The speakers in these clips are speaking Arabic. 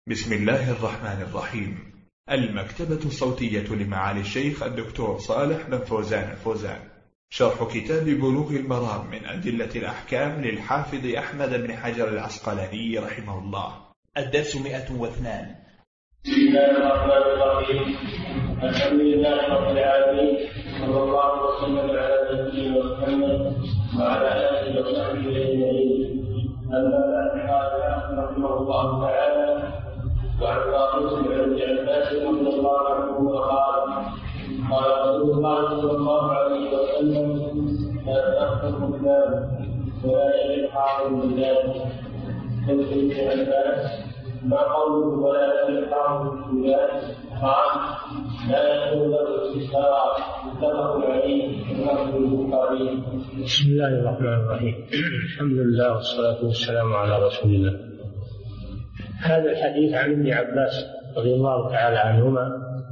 بسم الله الرحمن الرحيم. المكتبة الصوتية لمعالي الشيخ الدكتور صالح بن فوزان الفوزان، شرح كتاب بلوغ المرام من أدلة الأحكام للحافظ أحمد بن حجر العسقلاني رحمه الله. الدرس 102. بسم الله الرحمن الرحيم. الحمد لله رب العالمين، صلى الله وسلم على نبينا محمد وعلى آله وصحبه أجمعين. أما بعد، قال رحمه الله تعالى: وعن طاووس بن عباس رضي الله عنه قال رسول الله صلى الله عليه وسلم: لا تأخذ بالله ولا يجد حاضر بالله. قلت لابن عباس: ما قوله ولا يجد حاضر بالله؟ قال: لا يكون له استشارة. متفق عليه واللفظ للبخاري. بسم الله الرحمن الرحيم. الحمد لله والصلاة والسلام على رسول الله. هذا الحديث عن ابن عباس رضي الله تعالى عنهما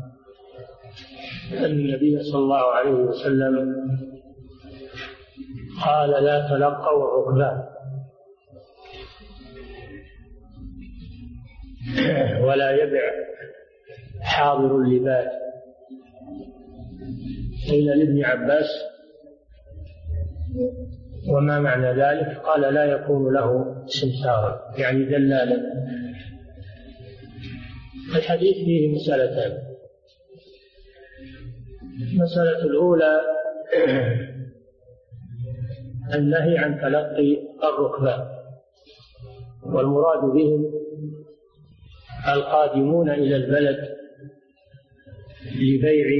أن النبي صلى الله عليه وسلم قال: لا تلقوا الركبان ولا يبع حاضر اللباس. قيل لابن عباس: وما معنى ذلك؟ قال: لا يكون له سمسارا، يعني دلالا. الحديث فيه مسألتان. المسألة الأولى النهي عن تلقي الركبان، والمراد بهم القادمون إلى البلد لبيع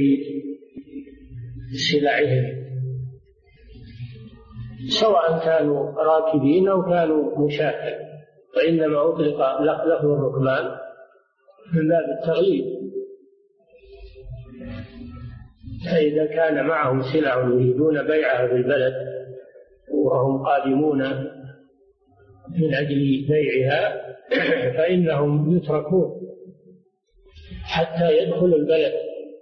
سلعهم، سواء كانوا راكبين أو كانوا مشاة، وإنما أطلق لفظ الركبان من باب التغليب. فإذا كان معهم سلع يريدون بيعها في البلد وهم قادمون من أجل بيعها فإنهم يتركون حتى يدخلوا البلد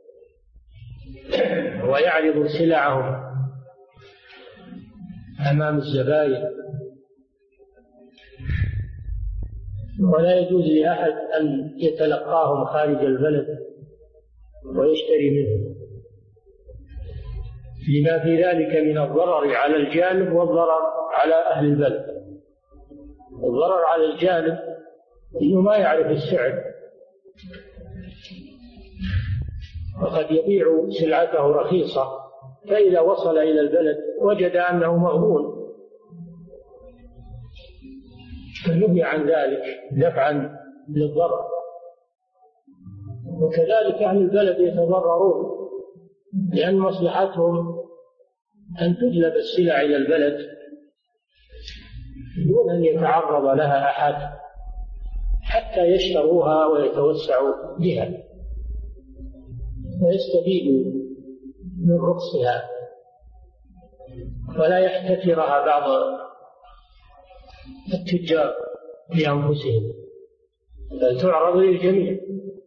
ويعرضوا سلعهم أمام الزبائن، ولا يجوز لأحد أن يتلقاهم خارج البلد ويشتري منهم، لما في ذلك من الضرر على الجانب والضرر على أهل البلد. الضرر على الجانب إنه ما يعرف السعر، وقد يبيع سلعته رخيصة، فإذا وصل إلى البلد وجد أنه مغبون فنهي عن ذلك دفعا للضرر. وكذلك أهل البلد يتضررون، لأن مصلحتهم أن تجلب السلع إلى البلد دون أن يتعرض لها أحد حتى يشتروها ويتوسعوا بها ويستفيدوا من رخصها، ولا يحتكرها بعض التجار لأنفسهم، بل تعرض للجميع.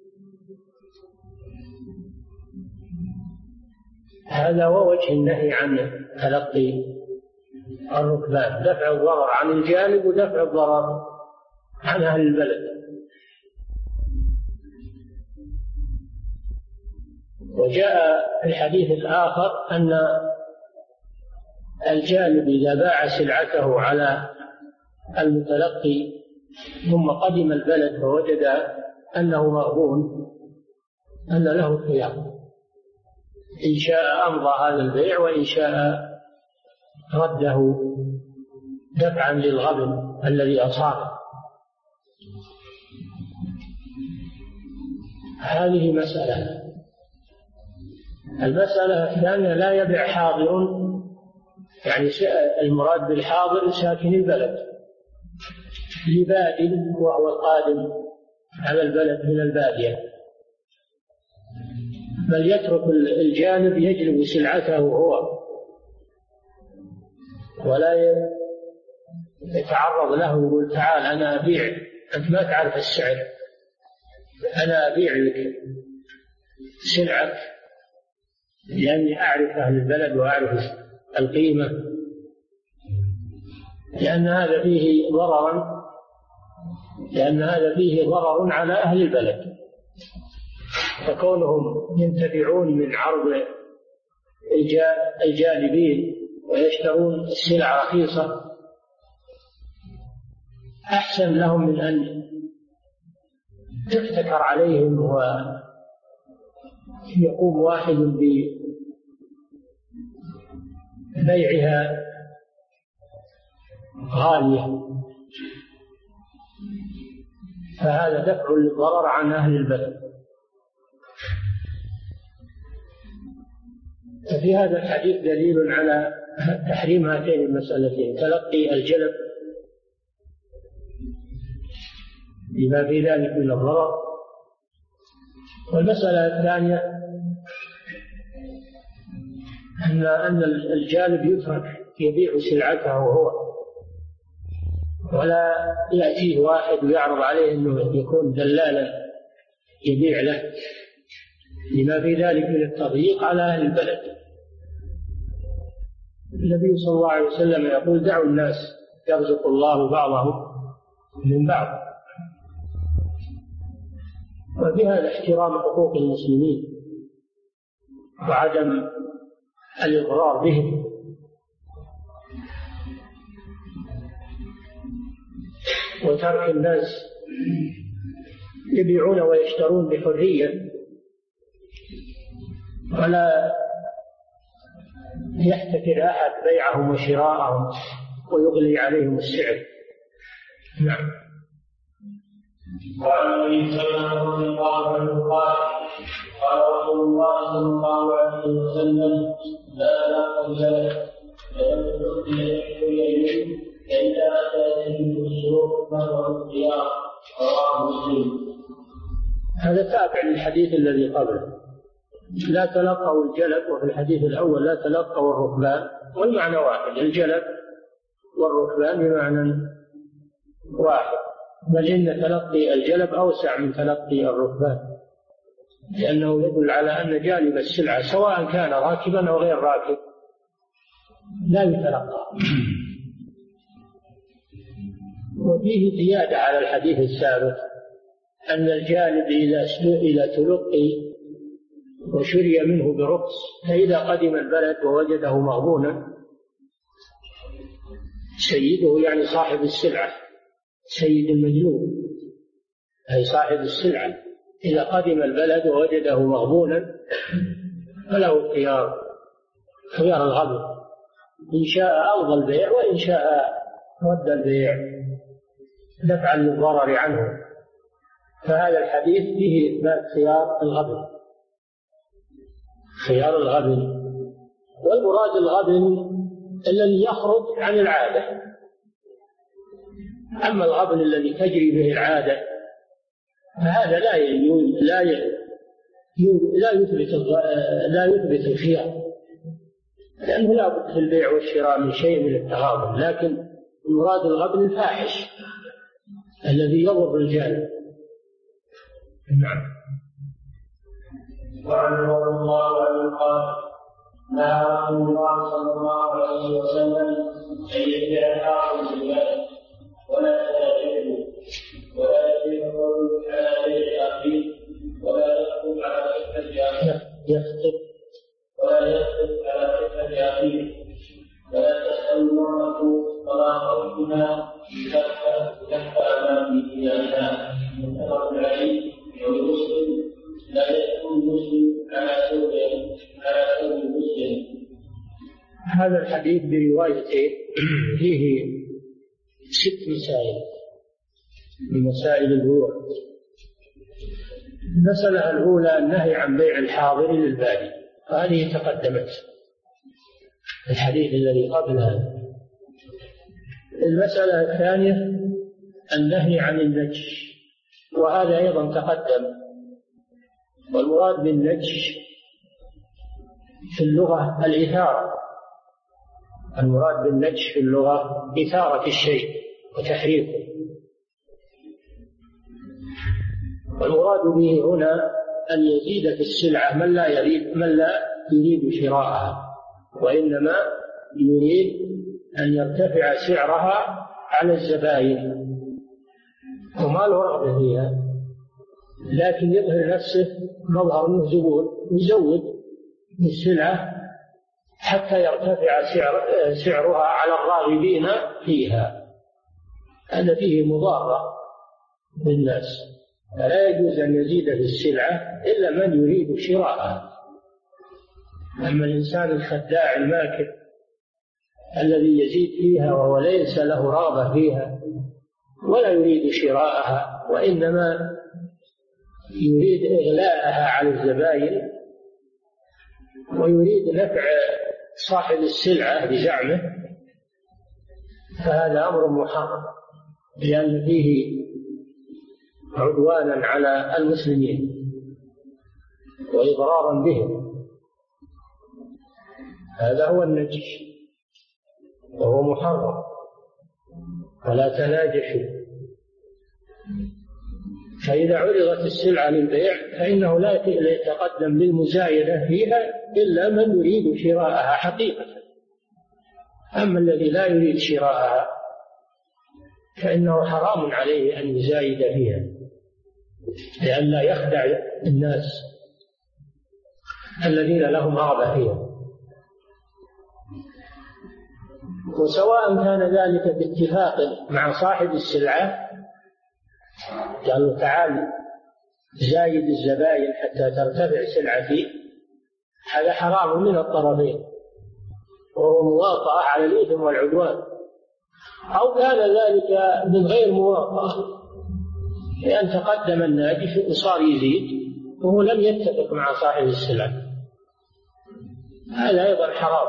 هذا هو وجه النهي عن تلقي الركبان: دفع الضرر عن الجانب ودفع الضرر عن أهل البلد. وجاء في الحديث الآخر أن الجانب إذا باع سلعته على المتلقي ثم قدم البلد فوجد أنه مغبون أن له الخيار، إن شاء أمضى هذا البيع وإن شاء رده دفعا للغبن الذي أصابه. هذه مسألة. المسألة الثانية: لا يبيع حاضر، يعني المراد بالحاضر ساكن البلد، لباد وهو القادم على البلد من البادية، بل يترك الجانب يجلب سلعته هو ولا يتعرض له ويقول: تعال أنا أبيع، أنت ما تعرف السعر، أنا أبيع لك سلعك لأني أعرف أهل البلد وأعرف القيمة، لأن هذا فيه ضررا لأن هذا فيه ضرر على أهل البلد، فكونهم ينتفعون من عرض الجالبين ويشترون السلع رخيصة أحسن لهم من أن يفتكر عليهم ويقوم واحد ببيعها غالية، فهذا دفع للضرر عن أهل البلد. ففي هذا الحديث دليل على تحريم هاتين المسألتين، تلقي الجلب لما في ذلك من الضرر. والمسألة الثانية أن الجالب يترك يبيع سلعته هو، ولا يأتيه واحد ويعرض عليه أنه يكون دلالا يبيع له، لما في ذلك من التضييق على أهل البلد. النبي صلى الله عليه وسلم يقول: دعوا الناس يرزق الله بعضهم من بعض. وفي هذا احترام حقوق المسلمين وعدم الإضرار بهم. وترك الناس يبيعون ويشترون بحرية، ولا يحتكر أحد بيعهم وشراءهم ويغلي عليهم السعر. نعم. وعن ابي سلمة رضي الله عنه قال: قال رسول الله صلى الله عليه وسلم: لا تأكل فلم إليه إلا أتى به السوق وهو الخيار. رواه مسلم. هذا تابع للحديث الذي قبله: لا تلقوا الجلب، وفي الحديث الأول لا تلقوا الركبان، والمعنى واحد، الجلب والركبان بمعنى واحد، بل إن تلقي الجلب أوسع من تلقي الركبان، لأنه يدل على أن جانب السلعة سواء كان راكبا أو غير راكب لا يتلقى. وفيه زيادة على الحديث السابق أن الجانب إذا تلقي وشري منه برخص، فإذا قدم البلد ووجده مغبونا سيده، يعني صاحب السلعة، سيد المجلوب أي صاحب السلعة، إذا قدم البلد ووجده مغبونا فله خيار الغبن، إن شاء ألغى البيع وإن شاء رد البيع دفعا للضرر عنه. فهذا الحديث فيه إثبات خيار الغبن. والمراد الغبن الذي يخرج عن العادة، أما الغبن الذي تجري به العادة فهذا لا يثبت الخيار، لأنه لا بد في البيع والشراء من شيء من التغابن. لكن المراد الغبن الفاحش الذي يضر الجانب. نعم. وعن رضي الله عنه قال: نهى رسول الله صلى الله عليه وسلم أن يبيع الحاكم بالبلد ولا يتاجره، ولا يبيع الرجل على بيع أخيه، ولا يخطب على خطبة أخيه، ولا تسأل المرأة طلاق ابنها تخفى أمامه إلى أنها. متفق عليه. ومسلم: لا يكون مسلم على ثوب المسلم. هذا الحديث بروايته فيه 6 مسائل من مسائل البيوع. المسألة الأولى النهي عن بيع الحاضر للبادي، وهذه تقدمت الحديث الذي قبلها. المسألة الثانية النهي عن النجش، وهذا أيضا تقدم. والمراد بالنجش في اللغة الإثارة، المراد بالنجش في اللغة إثارة الشيء وتحريكه. والمراد به هنا أن يزيد في السلعة من لا يريد شراءها، وإنما يريد أن يرتفع سعرها على الزبائن، وما له رغبة فيها، لكن يظهر نفسه مظهر انه زبون، يزود السلعة حتى يرتفع سعرها على الراغبين فيها. هذا فيه مضارة للناس، فلا يجوز أن يزيد في السلعة إلا من يريد شراءها. أما الإنسان الخداع الماكر الذي يزيد فيها وهو ليس له رغبة فيها ولا يريد شراءها، وإنما يريد إغلاءها على الزبائن ويريد نفع صاحب السلعة بزعمه، فهذا أمر محرم، لأن فيه عدوانا على المسلمين وإضرارا بهم. هذا هو النجش وهو محرم، ولا تناجشوا. فإذا عرضت السلعة للبيع فإنه لا يتقدم بالمزايدة فيها إلا من يريد شراءها حقيقة. أما الذي لا يريد شراءها فإنه حرام عليه أن يزايد فيها لئلا يخدع الناس الذين لهم رغبة فيها. وسواء كان ذلك باتفاق مع صاحب السلعة، قالوا تعال زايد الزبائن حتى ترتفع سلعتي، هذا حرام من الطرفين وهو مواطأة على الإثم والعدوان. أو كان ذلك من غير مواطأة، لأن تقدم الناجش وصار يزيد وهو لم يتفق مع صاحب السلعة، هذا أيضا حرام.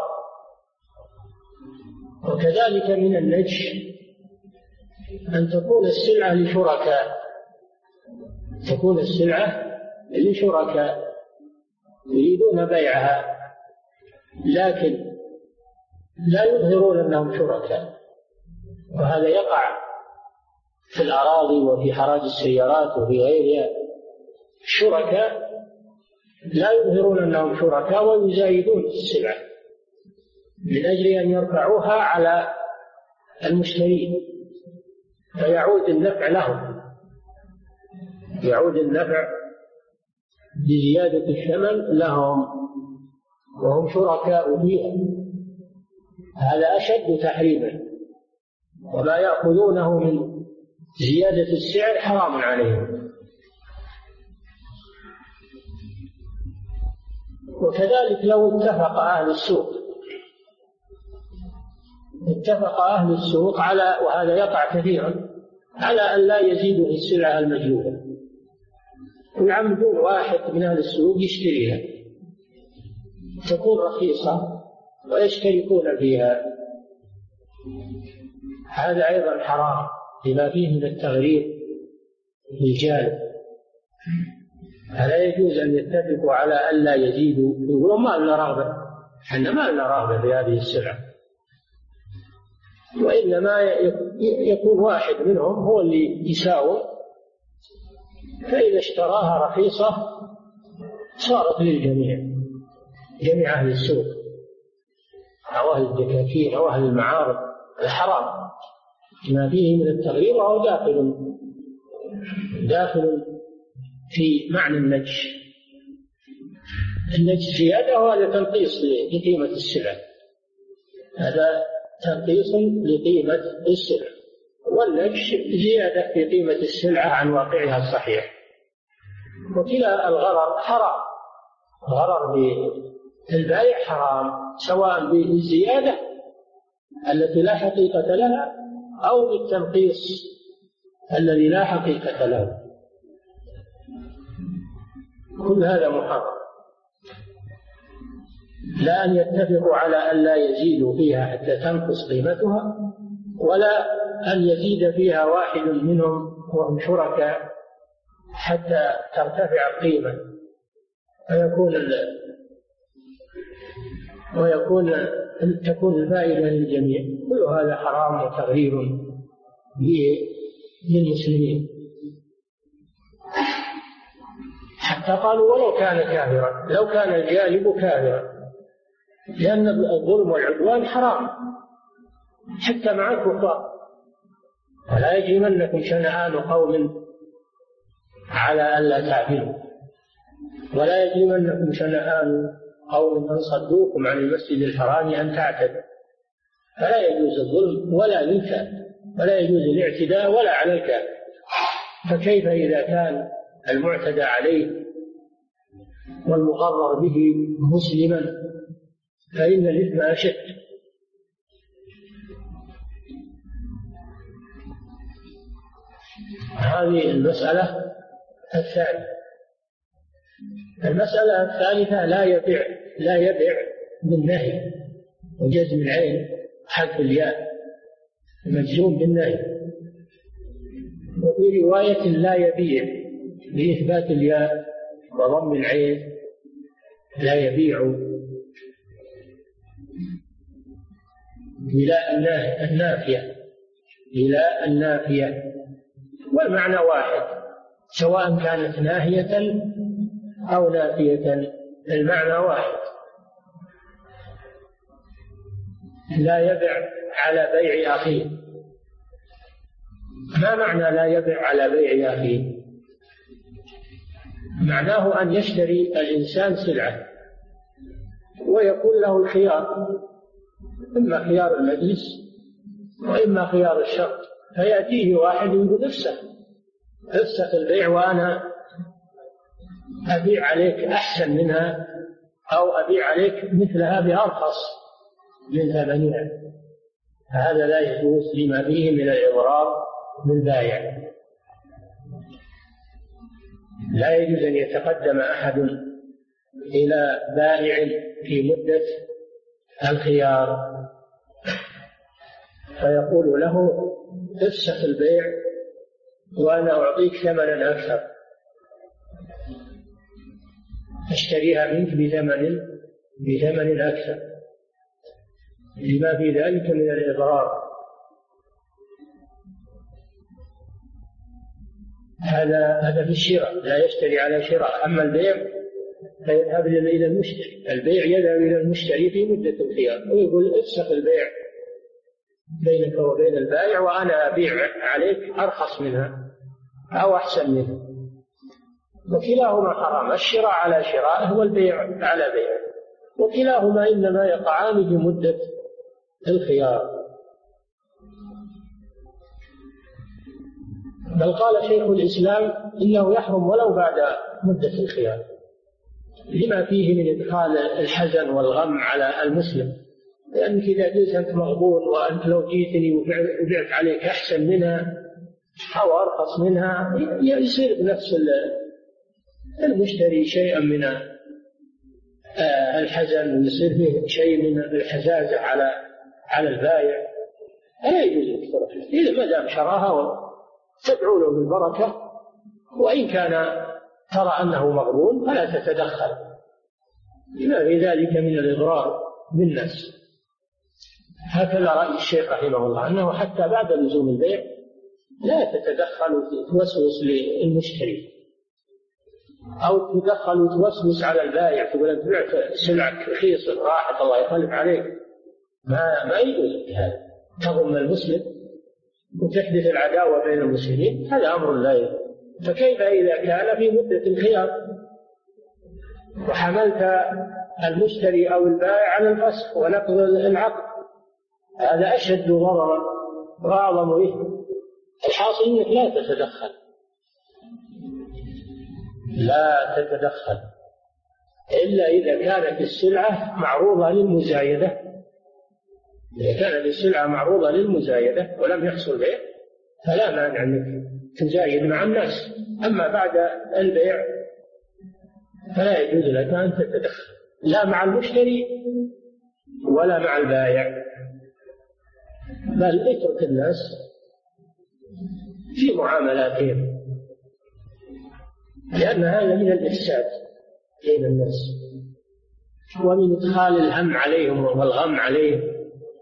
وكذلك من النجش أن تكون السلعة لشركاء، تكون السلعة لشركاء يريدون بيعها لكن لا يظهرون أنهم شركاء، وهذا يقع في الأراضي وفي حراج السيارات وفي غيرها. شركاء لا يظهرون أنهم شركاء ويزايدون في السلعة من أجل أن يرفعوها على المشترين فيعود النفع لهم، يعود النفع بزيادة الثمن لهم وهم شركاء فيها. هذا أشد تحريما، وما يأخذونه من زيادة السعر حرام عليهم. وكذلك لو اتفق أهل السوق على، وهذا يقع كثيرا، على أن لا يزيدوا في السلعة المجلوبة، ويعمدون واحد من أهل السوق يشتريها تكون رخيصة ويشتركون فيها، هذا أيضا حرام لما فيه من التغرير بالجانب. فلا يجوز أن يتفقوا على أن لا يزيدوا، يقولوا ما لنا رغبة، احنا ما لنا رغبة في هذه السلعة، وإنما يكون واحد منهم هو اللي يساوم، فإذا اشتراها رخيصة صارت للجميع، جميع أهل السوق أو أهل الدكاكين أو أهل المعارض. الحرام ما فيه من التغيير وهو داخل في معنى النجش. النجش زيادة وهذا تنقيص لقيمة السلعة، هذا تنقيص لقيمة السلعة، والنجش زيادة في قيمة السلعة عن واقعها الصحيح. وكلا الغرر حرام، الغرر بالبيع حرام، سواء بالزيادة التي لا حقيقة لها أو بالتنقيص الذي لا حقيقة له، كل هذا محرم. لا أن يتفقوا على أن لا يزيدوا فيها حتى تنقص قيمتها، ولا أن يزيد فيها واحد منهم وهم شركاء حتى ترتفع القيمة تكون الفائدة للجميع. كل هذا حرام وتغرير للمسلمين. حتى قالوا ولو كان كافرا، لو كان الجالب كافرا، لأن الظلم والعدوان حرام حتى مع الكفار، ولا يجرمنكم شنآن قوم على ألا تعدلوا، ولا يجرمنكم شنآن قوم أن صدوكم عن المسجد الحرام أن تعتدوا. فلا يجوز الظلم ولا للكافر، ولا يجوز الاعتداء ولا على الكافر. فكيف إذا كان المعتدى عليه والمغرر به مسلما، فإن الإثم أشد. هذه المسألة الثانية. المسألة الثالثة لا يبيع بالنهي وجزم العين حذف الياء المجزوم بالنهي. وفي رواية لا يبيع بإثبات الياء وضم العين، لا يبيع بلا النافية، والمعنى واحد سواء كانت ناهية أو نافية، المعنى واحد. لا يبيع على بيع أخيه. ما معنى لا يبيع على بيع أخيه؟ معناه أن يشتري الإنسان سلعة ويكون له الخيار، إما خيار المجلس وإما خيار الشرط، فيأتيه واحد يقول افسخ البيع وأنا أبيع عليك أحسن منها، أو أبيع عليك مثلها بأرخص من ثمنها. هذا لا يجوز لما فيه من الإضرار بالبائع. لا يجوز أن يتقدم أحد إلى بائع في مدة الخيار فيقول له افسخ البيع وأنا أعطيك ثمنا أكثر، أشتريها منك بثمن أكثر، لما في ذلك من الإضرار. هذا في الشراء، لا يشتري على شراء. أما البيع فيذهب إلى المشتري، البيع يذهب إلى المشتري في مدة الخيار ويقول افسخ البيع بينك وبين البائع وأنا أبيع عليك أرخص منها أو أحسن منها، وكلاهما حرام، الشراء على شراء والبيع على بيع، وكلاهما إنما يقعان في مدة الخيار. بل قال شيخ الإسلام إنه يحرم ولو بعد مدة الخيار، لما فيه من إدخال الحزن والغم على المسلم، لأنك إذا جئت أنت مغبون وأنت لو جئتني وبعت عليك أحسن منها أو أرخص منها، يصير بنفس المشتري شيئا من الحزن، ويصير فيه شيء من الحزازة على البائع. لا يجوز الاشتراك إذا ما دام شراها تدعو له بالبركة، وإن كان ترى أنه مغبون فلا تتدخل، لما في ذلك من الإضرار بالناس. هكذا رأي الشيخ رحمه الله، أنه حتى بعد لزوم البيع لا تتدخل وتوسوس للمشتري، أو تتدخل وتوسوس على البائع تقول أنت بعت سلعك رخيصة راحت الله يخلف عليك، ما يجوز هذا، تضم المسلم وتحدث العداوة بين المسلمين، هذا أمر لا يجوز. فكيف إذا كان في مدة الخيار وحملت المشتري أو البائع على الفسخ ونقض العقد؟ هذا أشد ضررا وأعظم إثما. الحاصل أنك لا تتدخل إلا إذا كانت السلعة معروضة للمزايدة. إذا كانت السلعة معروضة للمزايدة ولم يحصل بيع فلا مانع أنك تزايد مع الناس، أما بعد البيع فلا يجوز لك أن تتدخل لا مع المشتري ولا مع البائع، بل اترك الناس في معاملاتهم، لأن هذا من الإفساد بين الناس ومن إدخال الهم عليهم والغم عليهم.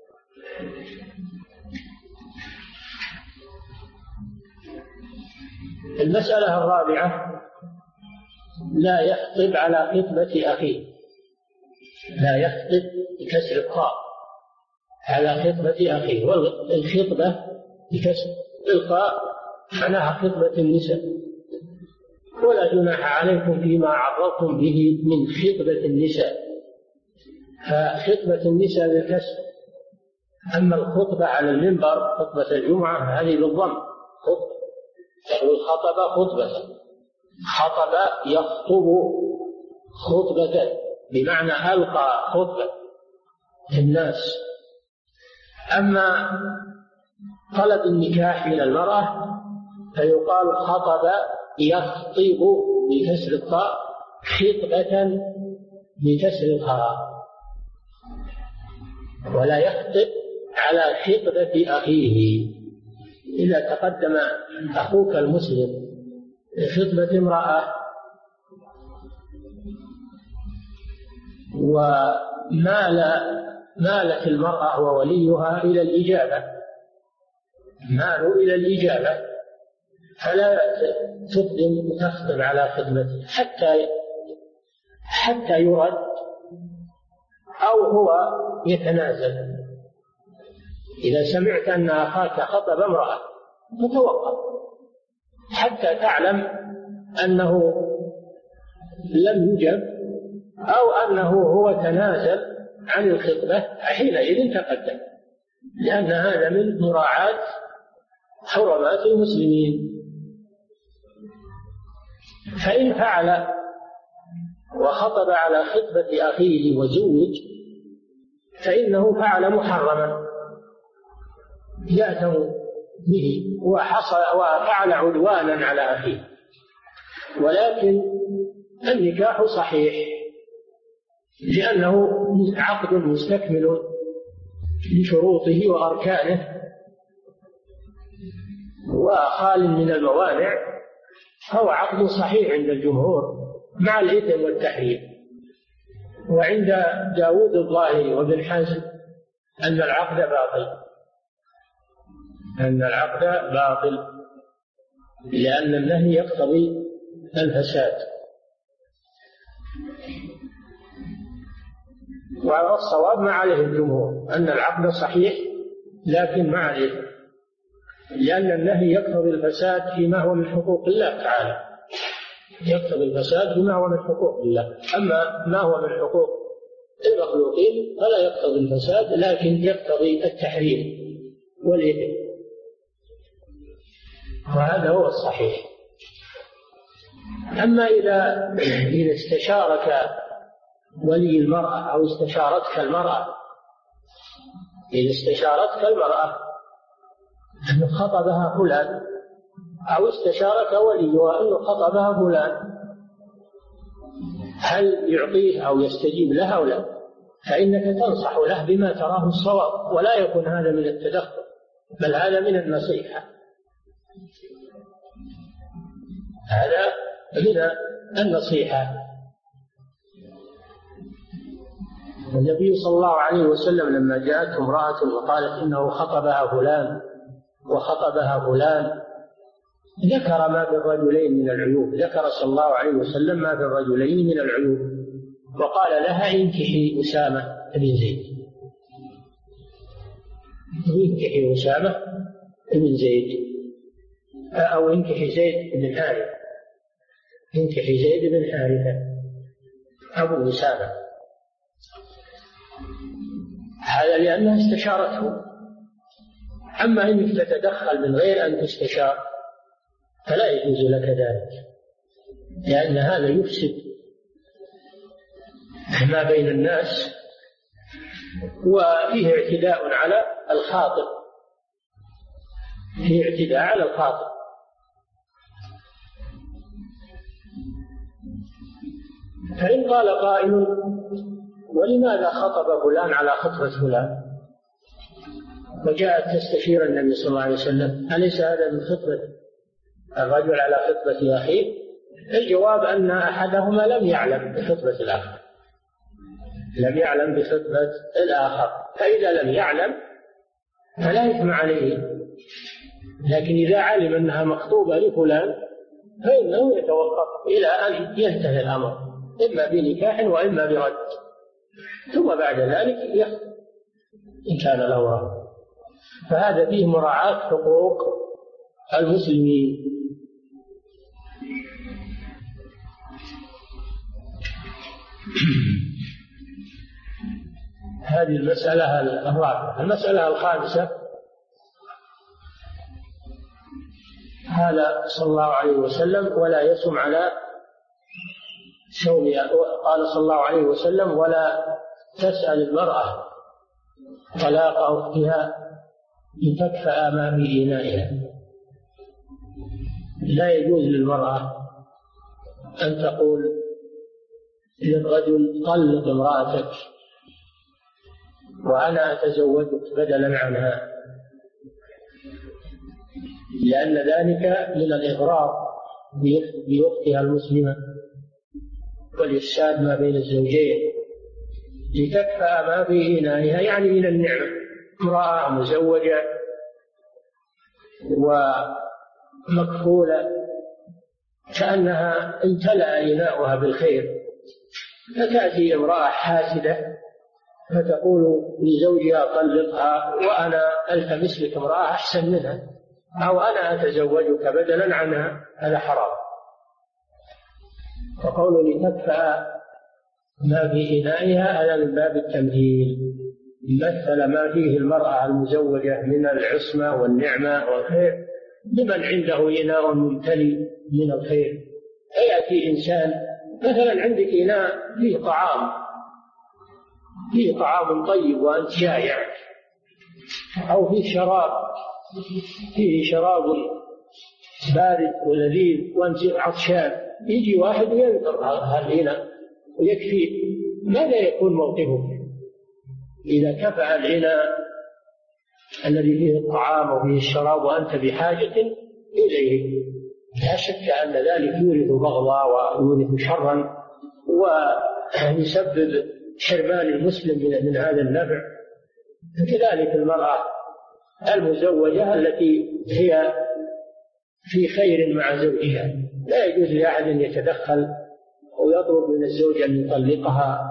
المسألة الرابعة: لا يخطب على خطبة أخيه. لا يخطب بكسر الطاء على خطبة أخيه، والخطبة إلقاء معناها خطبة النساء. ولا جناح عليكم فيما عرضتم به من خطبة النساء، فخطبة النساء بالكسر. أما الخطبة على المنبر خطبة الجمعة هذه بالضم، والخطبة خطبة، خطب يخطب خطبة بمعنى ألقى خطبة الناس. أما طلب النكاح من المرأة فيقال خطب يخطب بكسر الطاء، خطبة بكسر الخاء، ولا يخطب على خطبة أخيه. إذا تقدم أخوك المسلم خطبة امرأة ومالت المرأة ووليها إلى الإجابة، مالوا إلى الإجابة، فلا تقدم تخطب على خطبته حتى يرد أو هو يتنازل. إذا سمعت أن أخاك خطب امرأة فتوقف حتى تعلم أنه لم يجب أو أنه هو تنازل عن الخطبة، حينئذ تقدم، لأن هذا من مراعاة حرمات المسلمين. فإن فعل وخطب على خطبة أخيه وزوج فإنه فعل محرما يأثم به وفعل عدوانا على أخيه. ولكن النكاح صحيح لأنه عقد مستكمل لشروطه وأركانه وخال من الموانع، فهو عقد صحيح عند الجمهور مع الإثم والتحريم. وعند داود الظاهري وابن حزم أن العقد باطل لأن النهي يقتضي الفساد. والصواب ما عليه الجمهور أن العقد صحيح لكن مع الإثم، لأن النهي يقتضي الفساد فيما هو من حقوق الله تعالى، يقتضي الفساد فيما هو من حقوق الله. أما ما هو من حقوق المخلوقين فلا يقتضي الفساد لكن يقتضي التحريم والإثم، وهذا هو الصحيح. أما إذا استشارك ولي المرأة أو استشارتك المرأة، إذا استشارتك المرأة أن خطبها فلان أو استشارك وليها أن خطبها فلان، هل يعطيه أو يستجيب لها أو لا؟ فإنك تنصح له بما تراه الصواب، ولا يكون هذا من التدخل بل هذا من النصيحة، هذا من النصيحة. النبي صلى الله عليه وسلم لما جاءته امرأة وقالت إنه خطبها فلان وخطبها فلان ذكر ما في الرجلين من العيوب، ذكر صلى الله عليه وسلم ما في الرجلين من العيوب، وقال لها انكحي أسامة بن زيد، انكحي أسامة بن زيد أو انكحي زيد بن حارثة، انكحي زيد بن حارثة أبو أسامة. هذا لأنها استشارته. أما إنك تتدخل من غير أن تستشار فلا يجوز لك ذلك، لأن هذا يفسد ما بين الناس وفيه اعتداء على الخاطب، فيه اعتداء على الخاطب. فإن قال قائل ولماذا خطب فلان على خطبة فلان وجاءت تستشير النبي صلى الله عليه وسلم، أليس هذا من خطبة الرجل على خطبة أخيه؟ الجواب أن أحدهما لم يعلم بخطبة الآخر، لم يعلم بخطبة الآخر، فإذا لم يعلم فلا إثم عليه. لكن إذا علم أنها مخطوبة لفلان فإنه يتوقف إلى أن ينتهي الأمر إما بنكاح وإما برد، ثم بعد ذلك يخطب إن كان له رغبة. فهذا فيه مراعاة حقوق المسلمين. هذه المسألة الرابعة. المسألة الخامسة، قال صلى الله عليه وسلم: ولا يسم على شومها. قال صلى الله عليه وسلم: ولا تسأل المرأة طلاق أختها لتكفأ ما في إنائها. لا يجوز للمرأة أن تقول للرجل: طلق امرأتك وأنا أتزوجك بدلا عنها، لأن ذلك من الإغرار بأختها المسلمة والإفساد ما بين الزوجين. لتكفأ ما في إنائها يعني من النعمة. امرأة مزوجة ومكفولة كأنها امتلأ إناؤها بالخير، فتأتي امرأة حاسدة فتقول لزوجها: طلقها وأنا ألتمس لك امرأة أحسن منها، أو أنا أتزوجك بدلا عنها. هذا حرام. وقول لتكفأ ما في إنائها هذا من باب التمثيل، مثل ما فيه المرأة المزوجة من العصمة والنعمة والخير بمن عنده إناء ممتلئ من الخير. فيأتي إنسان مثلا عندك إناء فيه طعام طيب وأنت جائع، أو فيه شراب بارد ولذيذ وأنت عطشان، يجي واحد وينثر هالإناء ويكفي، ماذا يكون موقفك إذا كفأ الإناء الذي فيه الطعام وفيه الشراب وأنت بحاجة إليه؟ لا شك أن ذلك يورث بغضا ويورث شرا ويسبب حرمان المسلم من هذا النفع. كذلك المرأة المزوجة التي هي في خير مع زوجها لا يجوز لأحد أن يتدخل ويطلب من الزوج أن يطلقها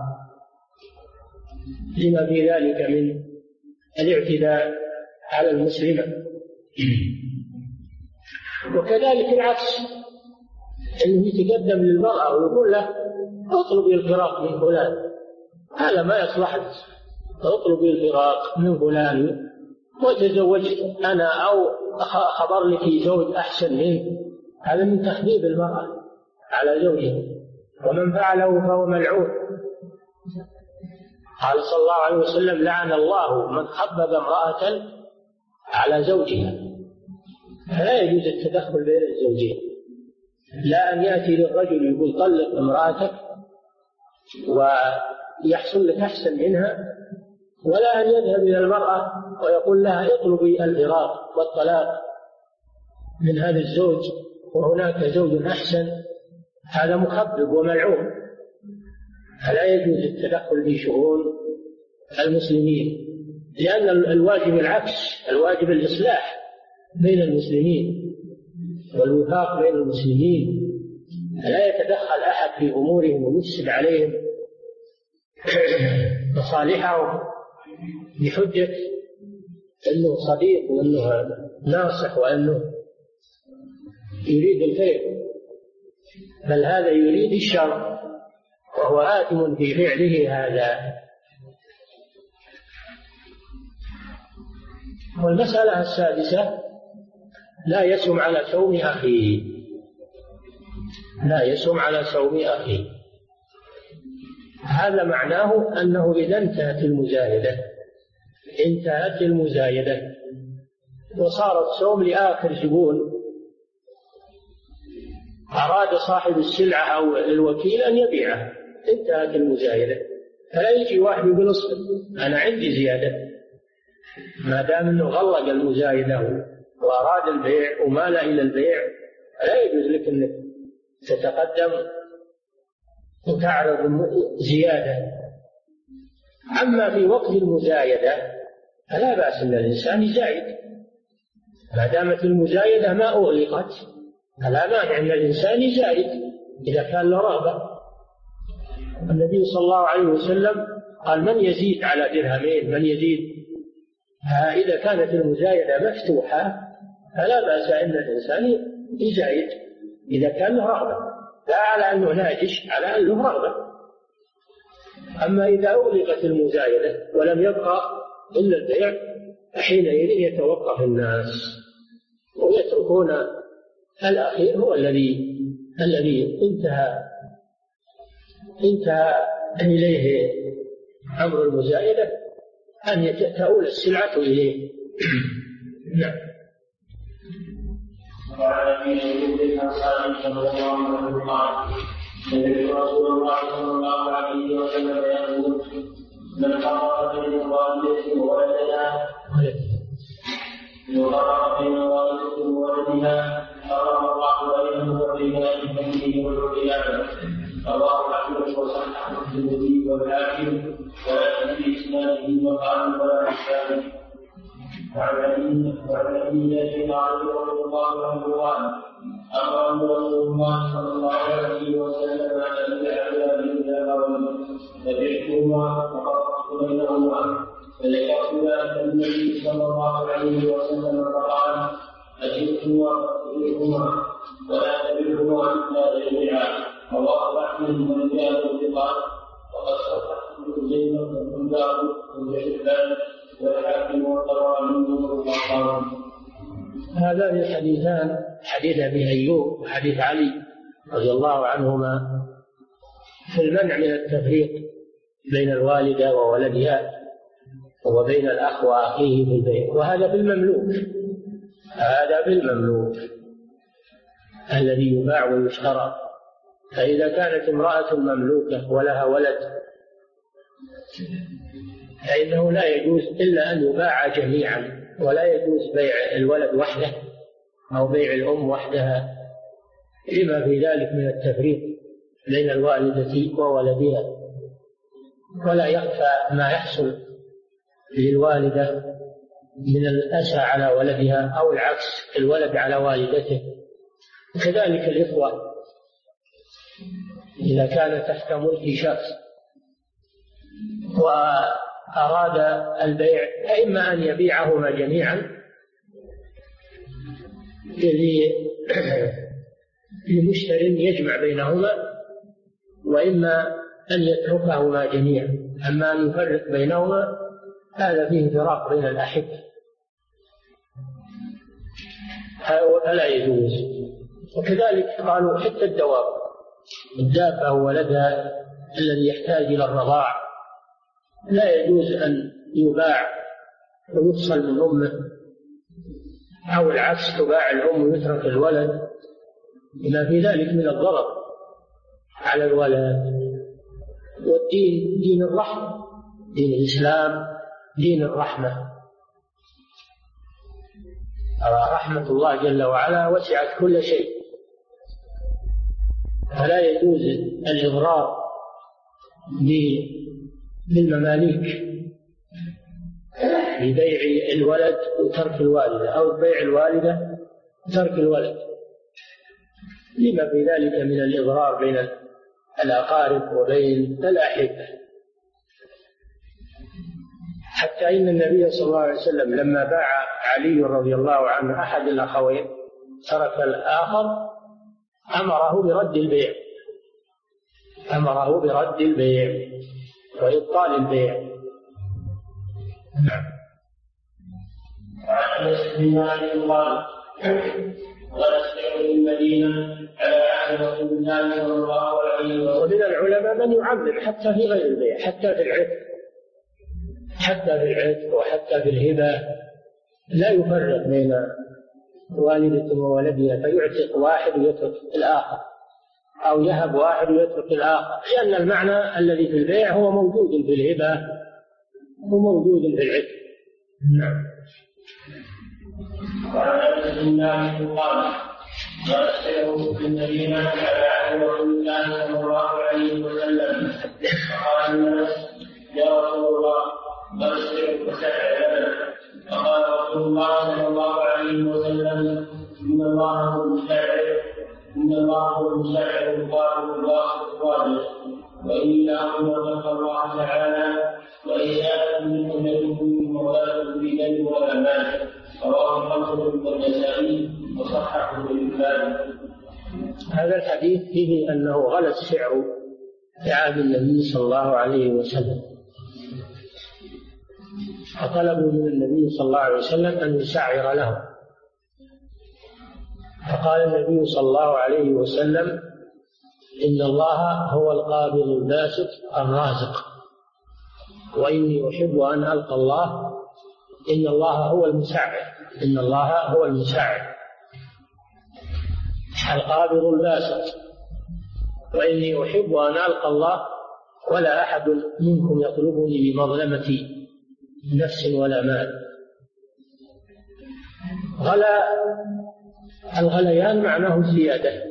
لما في ذلك من الاعتداء على المسلمة. وكذلك العكس، أنه يتقدم للمرأة ويقول له: اطلبي الفراق من فلان، هذا ما يصلح، اطلبي الفراق من فلان وتزوجت أنا، أو خبر لك زوج أحسن منه. هذا من تخديب المرأة على زوجها، ومن فعله فهو ملعون. قال صلى الله عليه وسلم: لعن الله من خبب امرأة على زوجها. فلا يجوز التدخل بين الزوجين، لا أن يأتي للرجل يقول: طلق امرأتك ويحصل لك أحسن منها، ولا أن يذهب إلى المرأة ويقول لها: اطلبي الفراق والطلاق من هذا الزوج وهناك زوج أحسن. هذا مخبب وملعون. فلا يجوز التدخل في شؤون المسلمين، لأن الواجب العكس، الواجب الإصلاح بين المسلمين والوفاق بين المسلمين. لا يتدخل أحد في أمورهم ويفسد عليهم مصالحهم بحجة أنه صديق وأنه ناصح وأنه يريد الخير، بل هذا يريد الشر وهو آثم في فعله هذا. والمسألة السادسة: لا يسم على صوم أخيه. لا يسم على صوم أخيه، هذا معناه أنه إذا انتهت المزايدة وصار الصوم لآخر زبون، أراد صاحب السلعة أو الوكيل أن يبيعه، انتهت المزايدة، فلا يجي واحد يقول: اصبر أنا عندي زيادة. ما دام أنه غلق المزايدة وأراد البيع ومال إلى البيع، لا يجوز لك أنك تتقدم وتعرض زيادة. أما في وقت المزايدة فلا بأس أن الإنسان يزايد، ما دامت المزايدة ما أغلقت فلا مانع أن الإنسان يزايد إذا كان له رغبة. النبي صلى الله عليه وسلم قال: من يزيد على درهمين، من يزيد. إذا كانت المزايدة مفتوحة فلا بأس أن الإنسان يزايد إذا كان له رغبة، لا على أنه ناجش، على أنه رغبة. أما إذا أغلقت المزايدة ولم يبقى إلا البيع حينئذ يتوقف الناس ويتركون الأخير هو الذي انتهى إليه أمر المزايدة، أن تؤول السلعة إليه. نعم. وعن ابي ايوب الانصاري رضي الله عنه قال سمعت رسول الله صلى الله عليه وسلم يقول من فرق بين والدته وولدها حرم الله بينه وبين ابنه والقيامه. رواه احمد وصححه الترمذي والحاكم ولا في اسناده مقام ولا اشكال. وعن ابي قال رضي الله عنه قال امر رسول الله صلى الله عليه وسلم ان ابيع بالله فبعتهما ففرقت بينهما فذكرت ذلك النبي صلى الله عليه وسلم فقال اجبهما فاقتلهما ولا تبعهما حتى يبيعا. رواه احمد من جاء بالثقات وقد صححه زينب بن داود بن حبان والحاكم والطبراني والطحاوي. هذان الحديثان حديث ابي ايوب وحديث علي رضي الله عنهما في المنع من التفريق بين الوالده وولدها وبين الاخ واخيه في البيع، وهذا بالمملوك، هذا بالمملوك الذي يباع ويشترى. فاذا كانت امراه مملوكه ولها ولد فإنه لا يجوز إلا أن يباع جميعا، ولا يجوز بيع الولد وحده أو بيع الأم وحدها لما في ذلك من التفريق بين الوالدة وولدها. ولا يخفى ما يحصل للوالدة من الأسى على ولدها أو العكس الولد على والدته. كذلك الإخوة إذا كان تحت ملك شخص وأراد البيع فإما أن يبيعهما جميعا لمشتر يجمع بينهما، وإما أن يتركهما جميعا. أما أن يفرق بينهما هذا فيه فراق بين الأحبة فلا يجوز. وكذلك قالوا حتى الدواب، الدابة وولدها الذي يحتاج إلى الرضاع لا يجوز أن يباع ويفصل من أمه، أو العكس تباع الأم ويترك الولد، لما في ذلك من الضرر على الولد. والدين دين الرحمة، دين الإسلام دين الرحمة، رحمة الله جل وعلا وسعت كل شيء، فلا يجوز الإضرار بالمماليك ببيع الولد وترك الوالدة، أو بيع الوالدة وترك الولد، لما في ذلك من الإضرار بين الأقارب وبين الأحبة. حتى إن النبي صلى الله عليه وسلم لما باع علي رضي الله عنه أحد الأخوين ترك الآخر أمره برد البيع، أمره برد البيع وإبطال البيع. نعم. وعن انس بن مالك قال ونستعين في المدينه على عهد رسول الله صلى الله عليه وسلم. ومن العلماء من يعمم حتى في غير البيع، حتى في العتق وحتى في الهبه لا يفرق بين والدة وولدها فيعتق واحد ويترك الآخر، أو يهب واحد ويترك الآخر، لأن المعنى الذي في البيع هو موجود في الهبة وموجود في العتق. نعم. وعن انس بن مالك قال ونستعين في المدينه على عهد رسول الله صلى الله عليه وسلم. فقال الناس يا رسول الله ونستعين فسعى لنا. فقال رسول الله صلى الله عليه وسلم إن الله هو المسعر القادر الله الصالح، وإلا أمرك الله تعالى وإياكم من أمركم مولاكم بدين ولا مال. رواه الخمسة والنسائي وصححه الألباني. هذا الحديث فيه أنه غلا السعر في عهد النبي صلى الله عليه وسلم، فطلبوا من النبي صلى الله عليه وسلم أن يسعر لهم، فقال النبي صلى الله عليه وسلم: إن الله هو القابض الباسط الرازق، وإني أحب أن ألقى الله. إن الله هو المسعر، إن الله هو المسعر القابض الباسط، وإني أحب أن ألقى الله ولا أحد منكم يطلبني بمظلمة نفس ولا مال. الغليان معناه الزيادة،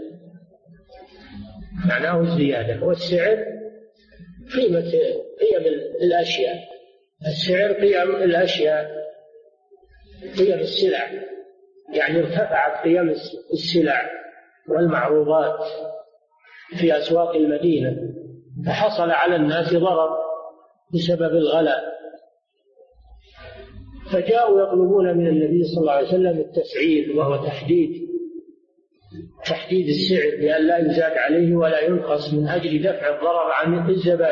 معناه الزيادة، والسعر قيم الأشياء، السعر قيم الأشياء، قيم السلع، يعني ارتفعت قيم السلع والمعروضات في أسواق المدينة، فحصل على الناس ضرر بسبب الغلاء، فجاءوا يطلبون من النبي صلى الله عليه وسلم التسعير، وهو تحديد السعر لأن لا يزاد عليه ولا ينقص، من أجل دفع الضرر عن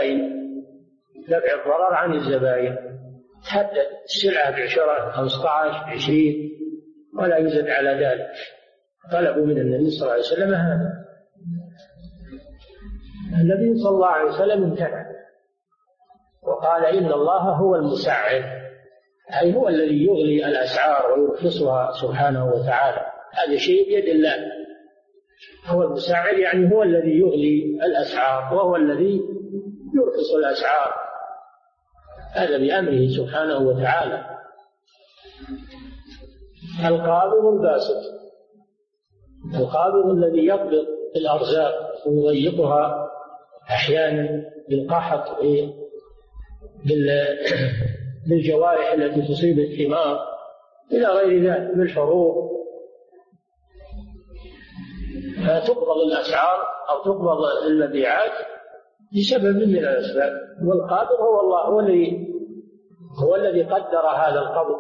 الزبائن، تحدد السلعة ب10 15 20 ولا يزاد على ذلك. طلبوا من النبي صلى الله عليه وسلم هذا، النبي صلى الله عليه وسلم امتنع وقال: إن الله هو المسعر، أي هو الذي يغلي الأسعار ويرخصها سبحانه وتعالى، هذا شيء بيد الله. هو المسعر يعني هو الذي يغلي الأسعار وهو الذي يرخص الأسعار، هذا بأمره سبحانه وتعالى. القابض الباسط، القابض الذي يقبض الأرزاق ويضيقها أحيانا بالقحط بالجوارح التي تصيب الثمار إلى غير ذلك بالحروب، فتقبض الأسعار أو تقبض المبيعات بسبب من الأسباب. والقابض هو الله، هو الذي قدر هذا القبض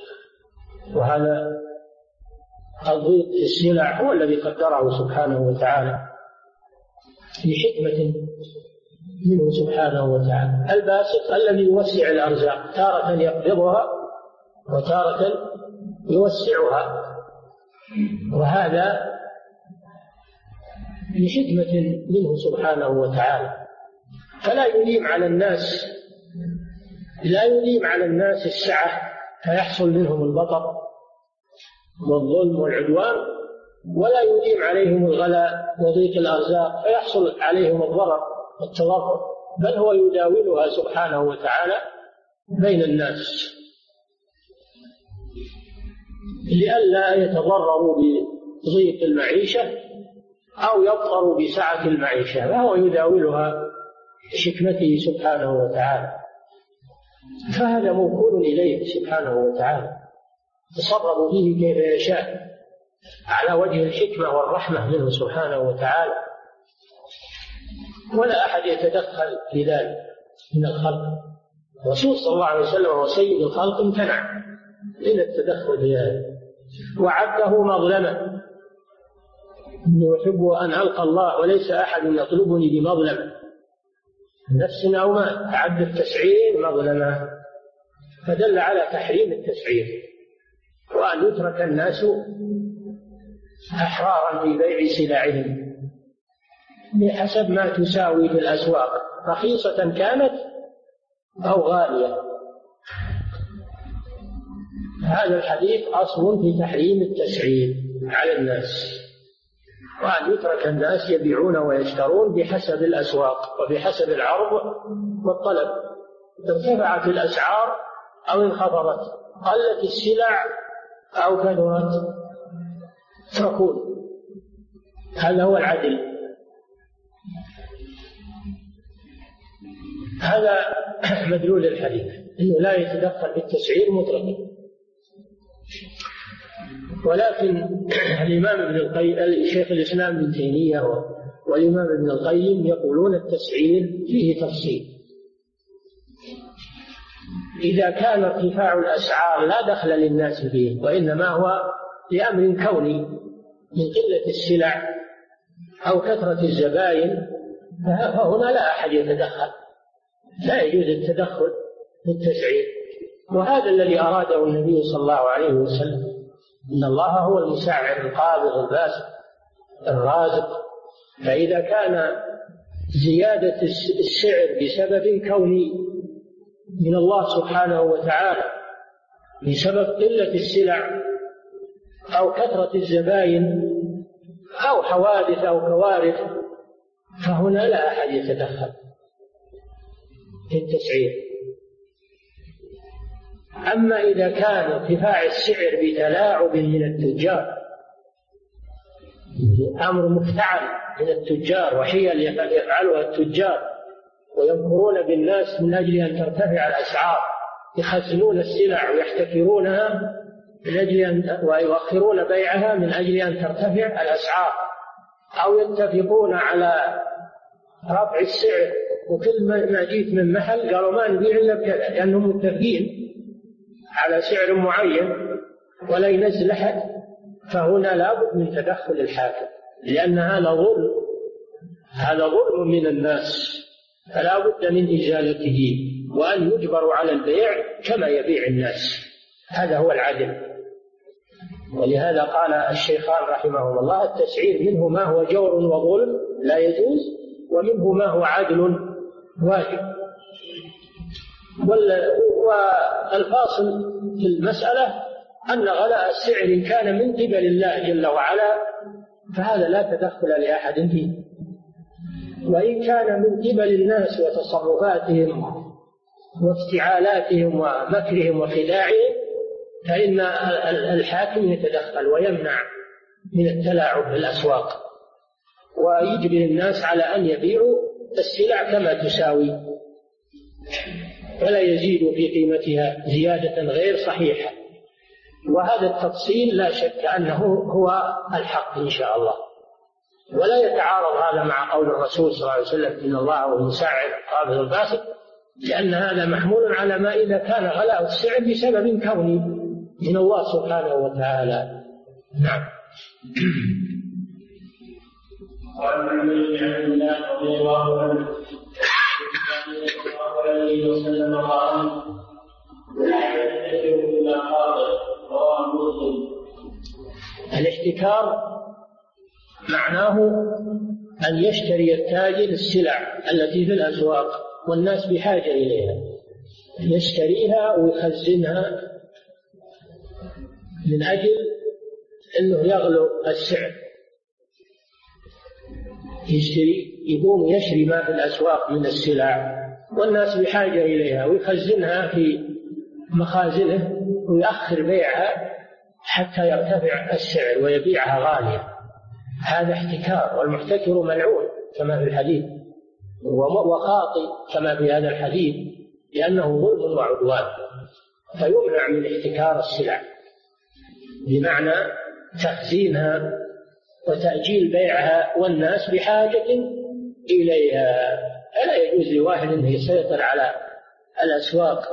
وهذا الضيق في السلع، هو الذي قدره سبحانه وتعالى لحكمة منه سبحانه وتعالى. الباسط الذي يوسع الأرزاق، تارة يقبضها وتارة يوسعها، وهذا لحكمة منه سبحانه وتعالى. فلا يليم على الناس السعة فيحصل منهم البطر والظلم والعدوان، ولا يليم عليهم الغلاء وضيق الأرزاق فيحصل عليهم الضرر والتضرر، بل هو يداولها سبحانه وتعالى بين الناس لئلا يتضرروا بضيق المعيشة أو يضطروا بسعة المعيشة، فهو يداولها بحكمته سبحانه وتعالى، فهذا موكول إليه سبحانه وتعالى، تصرف به كيف يشاء على وجه الحكمة والرحمة منه سبحانه وتعالى، ولا أحد يتدخل في ذلك من الخلق. الرسول صلى الله عليه وسلم وهو سيد الخلق امتنع من التدخل في ذلك، وعده مظلمة: إني أحب أن ألقى الله وليس أحد يطلبني بمظلمة نفس أو مال، عد التسعير مظلمة، فدل على تحريم التسعير، وأن يترك الناس أحرارا في بيع سلعهم بحسب ما تساوي في الأسواق، رخيصة كانت أو غالية. هذا الحديث أصل في تحريم التسعير على الناس، وأن يترك الناس يبيعون ويشترون بحسب الأسواق وبحسب العرض والطلب، ارتفعت الأسعار أو انخفضت، قلت السلع أو كثرت، اتركون، هذا هو العدل. هذا مدلول الحديث، إنه لا يتدخل في التسعير مطلقا. ولكن الإمام ابن القيم، شيخ الإسلام ابن تيمية والإمام ابن القيم يقولون التسعير فيه تفصيل، إذا كان ارتفاع الأسعار لا دخل للناس فيه، وإنما هو لأمر كوني من قلة السلع أو كثرة الزبائن، فهنا لا أحد يتدخل، لا يجوز التدخل في التسعير. وهذا الذي أراده النبي صلى الله عليه وسلم، إن الله هو المسعر القابض الباسط الرازق. فإذا كان زيادة السعر بسبب كوني من الله سبحانه وتعالى، بسبب قلة السلع أو كثرة الزبائن أو حوادث أو كوارث، فهنا لا أحد يتدخل في التسعير. أما إذا كان ارتفاع السعر بتلاعب من التجار، أمر مفتعل من التجار وحيل يفعلها التجار ويمكرون بالناس من أجل أن ترتفع الأسعار، يخزنون السلع ويحتكرونها من أجل ويؤخرون بيعها من أجل أن ترتفع الأسعار، أو يتفقون على رفع السعر، وكل ما جيت من محل قالوا ما نبيع إلا بكذا، لأنهم متفقين على سعر معين ولا ينزل أحد. فهنا لابد من تدخل الحاكم، لأن هذا ظلم من الناس، فلا بد من إزالته، وأن يجبروا على البيع كما يبيع الناس، هذا هو العدل. ولهذا قال الشيخان رحمهما الله: التسعير منه ما هو جور وظلم لا يجوز، ومنه ما هو عدل واجب. والفاصل في المسألة أن غلاء السعر إن كان من قبل الله جل وعلا فهذا لا تدخل لأحد فيه، وإن كان من قبل الناس وتصرفاتهم وافتعالاتهم ومكرهم وخداعهم فإن الحاكم يتدخل ويمنع من التلاعب في الأسواق، ويجبر الناس على أن يبيعوا السلع كما تساوي ولا يزيد في قيمتها زيادة غير صحيحة. وهذا التفصيل لا شك أنه هو الحق إن شاء الله، ولا يتعارض هذا مع قول الرسول صلى الله عليه وسلم: إن الله هو المسعر القابض الباسط، لأن هذا محمول على ما إذا كان غلاء السعر بسبب كوني من الله سبحانه وتعالى. نعم. وعن علي بن عبد الله رضي الله عنه صلى الله عليه وسلم قال: لا يحتكر إلا قابض. رواه مسلم. الاحتكار معناه أن يشتري التاجر السلع التي في الأسواق والناس بحاجة إليها، يشتريها ويخزنها من أجل أنه يغلو السعر، يقوم يشري ما في الأسواق من السلع والناس بحاجة إليها ويخزنها في مخازنه ويؤخر بيعها حتى يرتفع السعر ويبيعها غالية. هذا احتكار، والمحتكر ملعون كما في الحديث، وخاطئ كما في هذا الحديث، لأنه ظلم وعدوان، فيمنع من احتكار السلع بمعنى تخزينها وتأجيل بيعها والناس بحاجة إليها. فلا يجوز لواحد أن يسيطر على الأسواق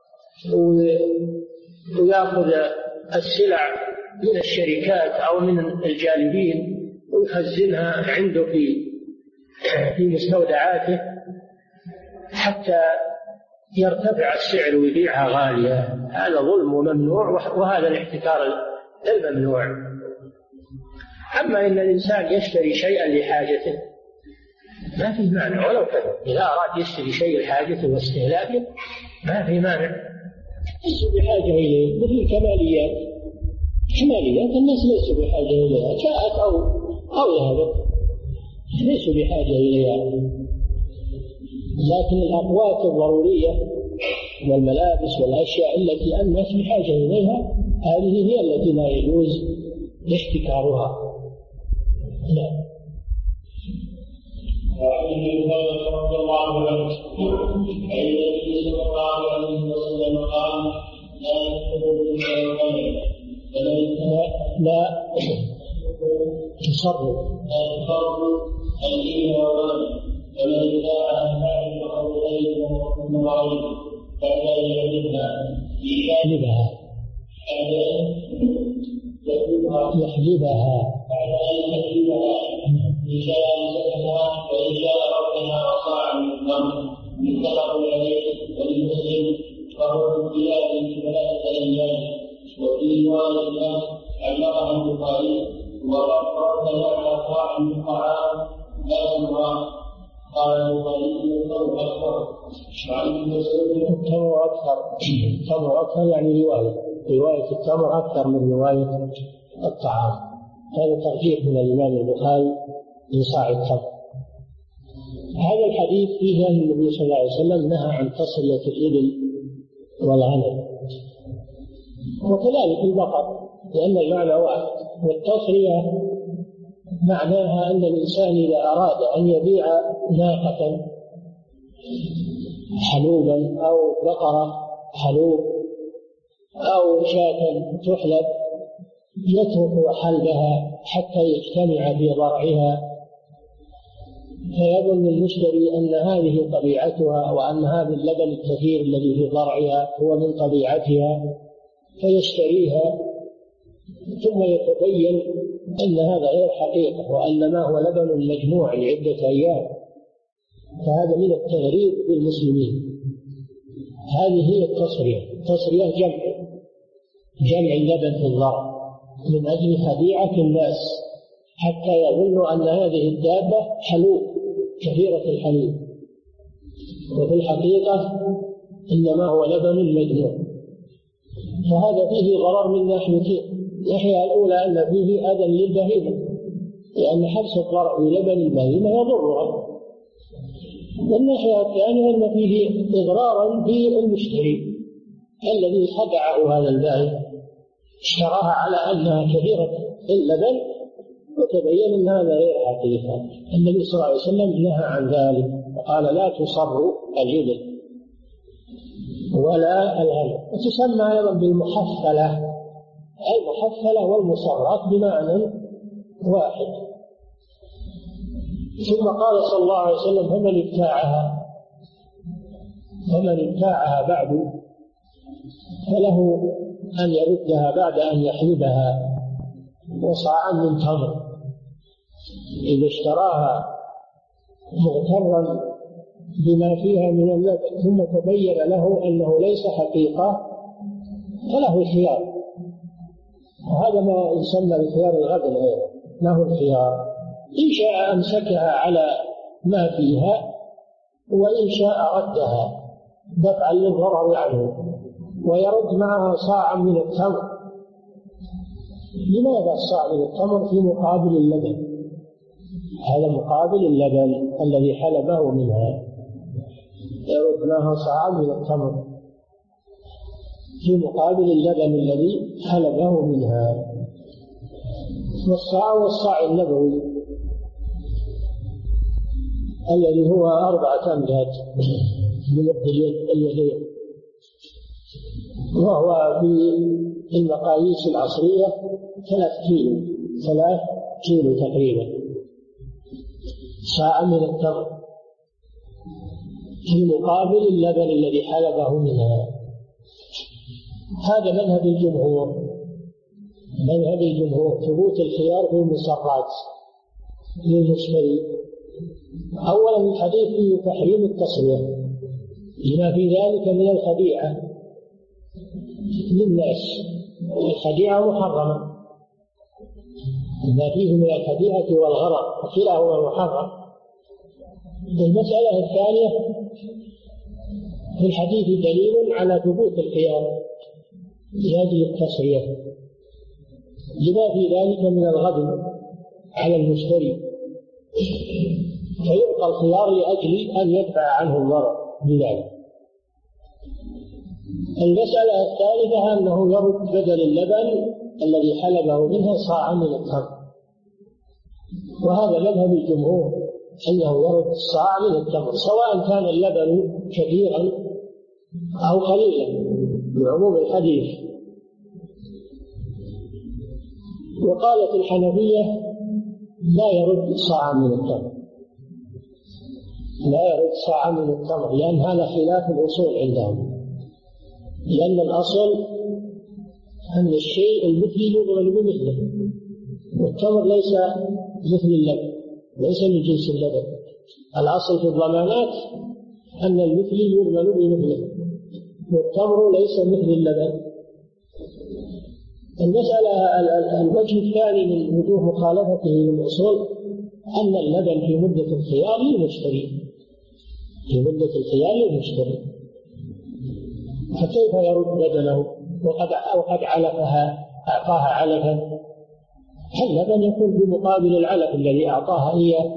ويأخذ السلع من الشركات أو من الجالبين ويخزنها عنده في مستودعاته حتى يرتفع السعر ويبيعها غالية. هذا ظلم وممنوع، وهذا الاحتكار الممنوع. أما إن الإنسان يشتري شيئا لحاجته ما في مانع ولو كان، إذا أراد يشتري شيء لحاجته واستهلاكه ما في مانع، ليس بحاجة إليه، مثل الكماليات. الناس ليسوا بحاجة إليها، جاءت أو ذهبت، ليسوا بحاجة إليها. لكن الأقوات الضرورية والملابس والأشياء التي الناس بحاجة إليها هذه هي التي لا يجوز احتكارها. لا. وعن ابي هريره رضي الله عنه عن النبي صلى الله عليه وسلم قال: لا يدخل بالشيطان لا تصرف الدين والغنم، ومن باع فاعل او غيره وغيره فلا يعلمها يحلبها إن شاء مسكها وإن شاء ربنا وصاع من التمر متفق عليه ولمسلم فهو في هذه 3 أيام. وفي رواية الإمام علقها البخاري وقد ربنا على صاع من الطعام لا تمر. قال البخاري التمر أكثر. التمر أكثر يعني رواية التمر أكثر من رواية الطعام. هذا ترجيح من الإمام البخاري من صاع التمر. هذا الحديث فيه أن النبي صلى الله عليه وسلم نهى عن تصرية الإبل والغنم وكذلك البقر لأن المعنى واحد. والتصرية معناها أن الإنسان إذا أراد أن يبيع ناقة حلوبا أو بقرة حلوب أو شاة تحلب يترك حلبها حتى يجتمع في ضرعها، فيظن المشتري أن هذه طبيعتها وأن هذا اللبن الكثير الذي في ضرعها هو من طبيعتها فيشتريها، ثم يتبين أن هذا غير حقيقة وأن ما هو لبن مجموع لعدة أيام. فهذا من التغريب بالمسلمين. هذه هي التصرية جمع اللبن في الضرع من أجل خديعة الناس حتى يظنوا أن هذه الدابة حلوب كثيرة الحليب وفي الحقيقة إنما هو لبن مجموع. فهذا فيه ضرر من ناحيتين. الناحية الأولى أن فيه أذى للبهيمة لأن حبس الضرع بلبن البهيمة يضرها. والناحية الثانية أن فيه إضرارا بالمشتري الذي خدعه هذا البائع، اشتراها على أنها كثيرة اللبن وتبين أن هذا غير حقيقة. النبي صلى الله عليه وسلم نهى عن ذلك وقال لا تصروا الإبل ولا الغنم. وتسمى أيضا بالمحفلة، المحفلة والمصرات بمعنى واحد. ثم قال صلى الله عليه وسلم فمن ابتاعها بعد فله أن يردها بعد أن يحلبها وصاعا من تمر. إذا اشتراها مغترا بما فيها من اللبن ثم تبين له أنه ليس حقيقة فله الخيار، وهذا ما يسمى بخيار الغبن أيضا، له الخيار إن شاء أمسكها على ما فيها وإن شاء ردها دفعا للضرر عنه ويرد معها صاعا من التمر. لماذا الصاع من التمر في مقابل اللبن؟ هذا مقابل اللبن الذي حلبه منها، يرد معها صاعا من التمر في مقابل اللبن الذي حلبه منها. والصاع والصاع النبوي الذي هو 4 أمداد بمد اليدين، وهو في المقاييس العصرية 3 كيلو تقريبا صاع من التمر في مقابل اللبن الذي حلبه منها. هذا مذهب الجمهور ثبوت الخيار في المصرات للمشتري. أولا الحديث فيه تحريم التصرية لما في ذلك من الخديعة للناس، الخديعة محرمة، ما فيه من الخديعة والغرر وكلاهما محرم. المسألة الثانية في الحديث دليل على ثبوت الخيار لهذه التصرية لما في ذلك من الغبن على المشتري، فيعطى الخيار لأجل أن يدفع عنه الضرر بذلك. المسألة الثالثة أنه يرد بدل اللبن الذي حلبه منها صاعا من التمر، وهذا مذهب الجمهور أنه يرد صاع من التمر سواء كان اللبن كثيرا أو قليلا بعموم الحديث. وقالت الحنفية لا يرد صاعا من التمر، لا يرد صاعا من التمر لأن هذا خلاف الأصول عندهم. لأن الأصل أن الشيء المثلي يضمن بمثله، والتمر ليس مثل اللبن، ليس من جنس اللبن. الأصل في الضمانات أن المثلي يضمن بمثله، والتمر ليس مثل اللبن. المسألة الوجه الثاني من وجوه مخالفته للأصول أن اللبن في مدة الخيار للمشتري، في مدة الخيار للمشتري، فكيف يرد بدنه وقد علفها، أعطاها علفا؟ اللبن يكون بمقابل العلف الذي أعطاها إياه،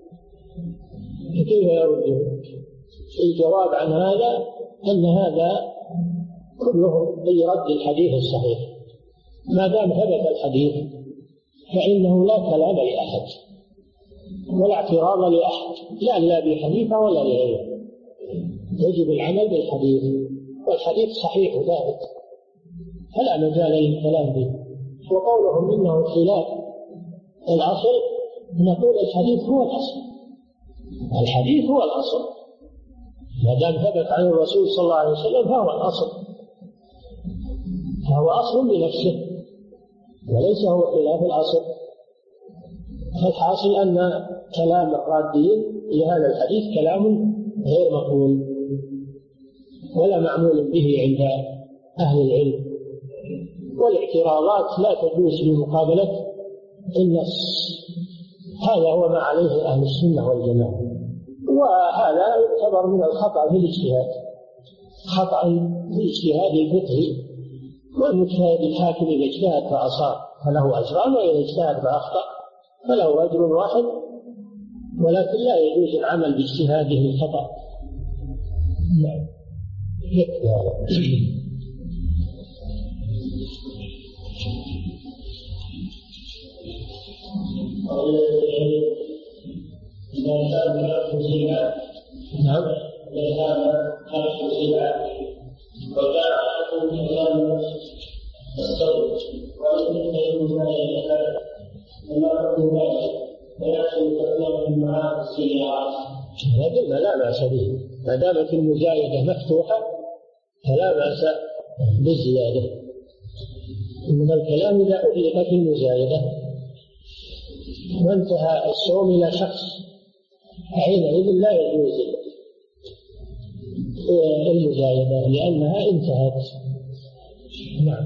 فكيف يرده؟ الجواب عن هذا أن هذا كله برد الحديث الصحيح. ما دام ثبت الحديث فإنه لا كلام لأحد ولا اعتراض لأحد، لا لأبي حنيفة ولا لغيره، يجب العمل بالحديث، والحديث صحيح ثابت فلا مجال للكلام به. وقولهم إنه خلاف الأصل، نقول الحديث هو الأصل، الحديث هو الأصل، ما دام ثبت عن الرسول صلى الله عليه وسلم فهو الأصل، فهو أصل بنفسه وليس هو خلاف الأصل. فالحاصل أن كلام الرادين لهذا الحديث كلام غير مقبول ولا معمول به عند أهل العلم، والاعتراضات لا تجوز بمقابلة النص. هذا هو ما عليه أهل السنة والجماعة، وهذا يعتبر من الخطأ في الاجتهاد، خطأ في الاجتهاد الفقهي. والمجتهد الحاكم إذا اجتهد فأصاب فله أجران، وإذا اجتهد فأخطأ فله أجر واحد، ولكن لا يجوز العمل باجتهاده الخطأ. نعم. نعم. وجاء أحد كلام الصوت ولكن المزايدة وما حكم ذلك ويحصل كثيرا من معاد السيارات. هذا لا بأس به، ما دامت المزايدة مفتوحة فلا بأس بالزيادة. من الكلام إذا أطلقت المزايدة وانتهى الصوم إلى شخص حينئذ لا يجوز المزايدة لأنها انتهت. نعم.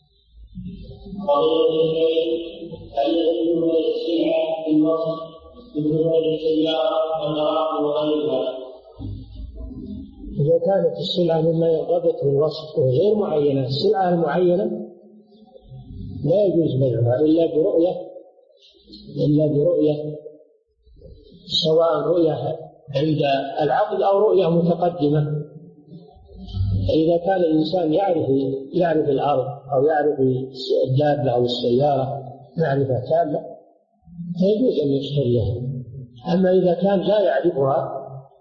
هل يجوز السلعة بالوصف بجمال السيارة والمراحل وغيرها؟ إذا كانت السلعة مما يرتبط بالوصف وغير معينة، السلعة المعينة لا يجوز بيعها إلا برؤية، سواء رؤية عند العقد أو رؤية متقدمة. فإذا كان الإنسان يعرف الأرض أو يعرف الدابة أو السيارة معرفة تامة فيجوز أن يشتريها. أما إذا كان لا يعرفها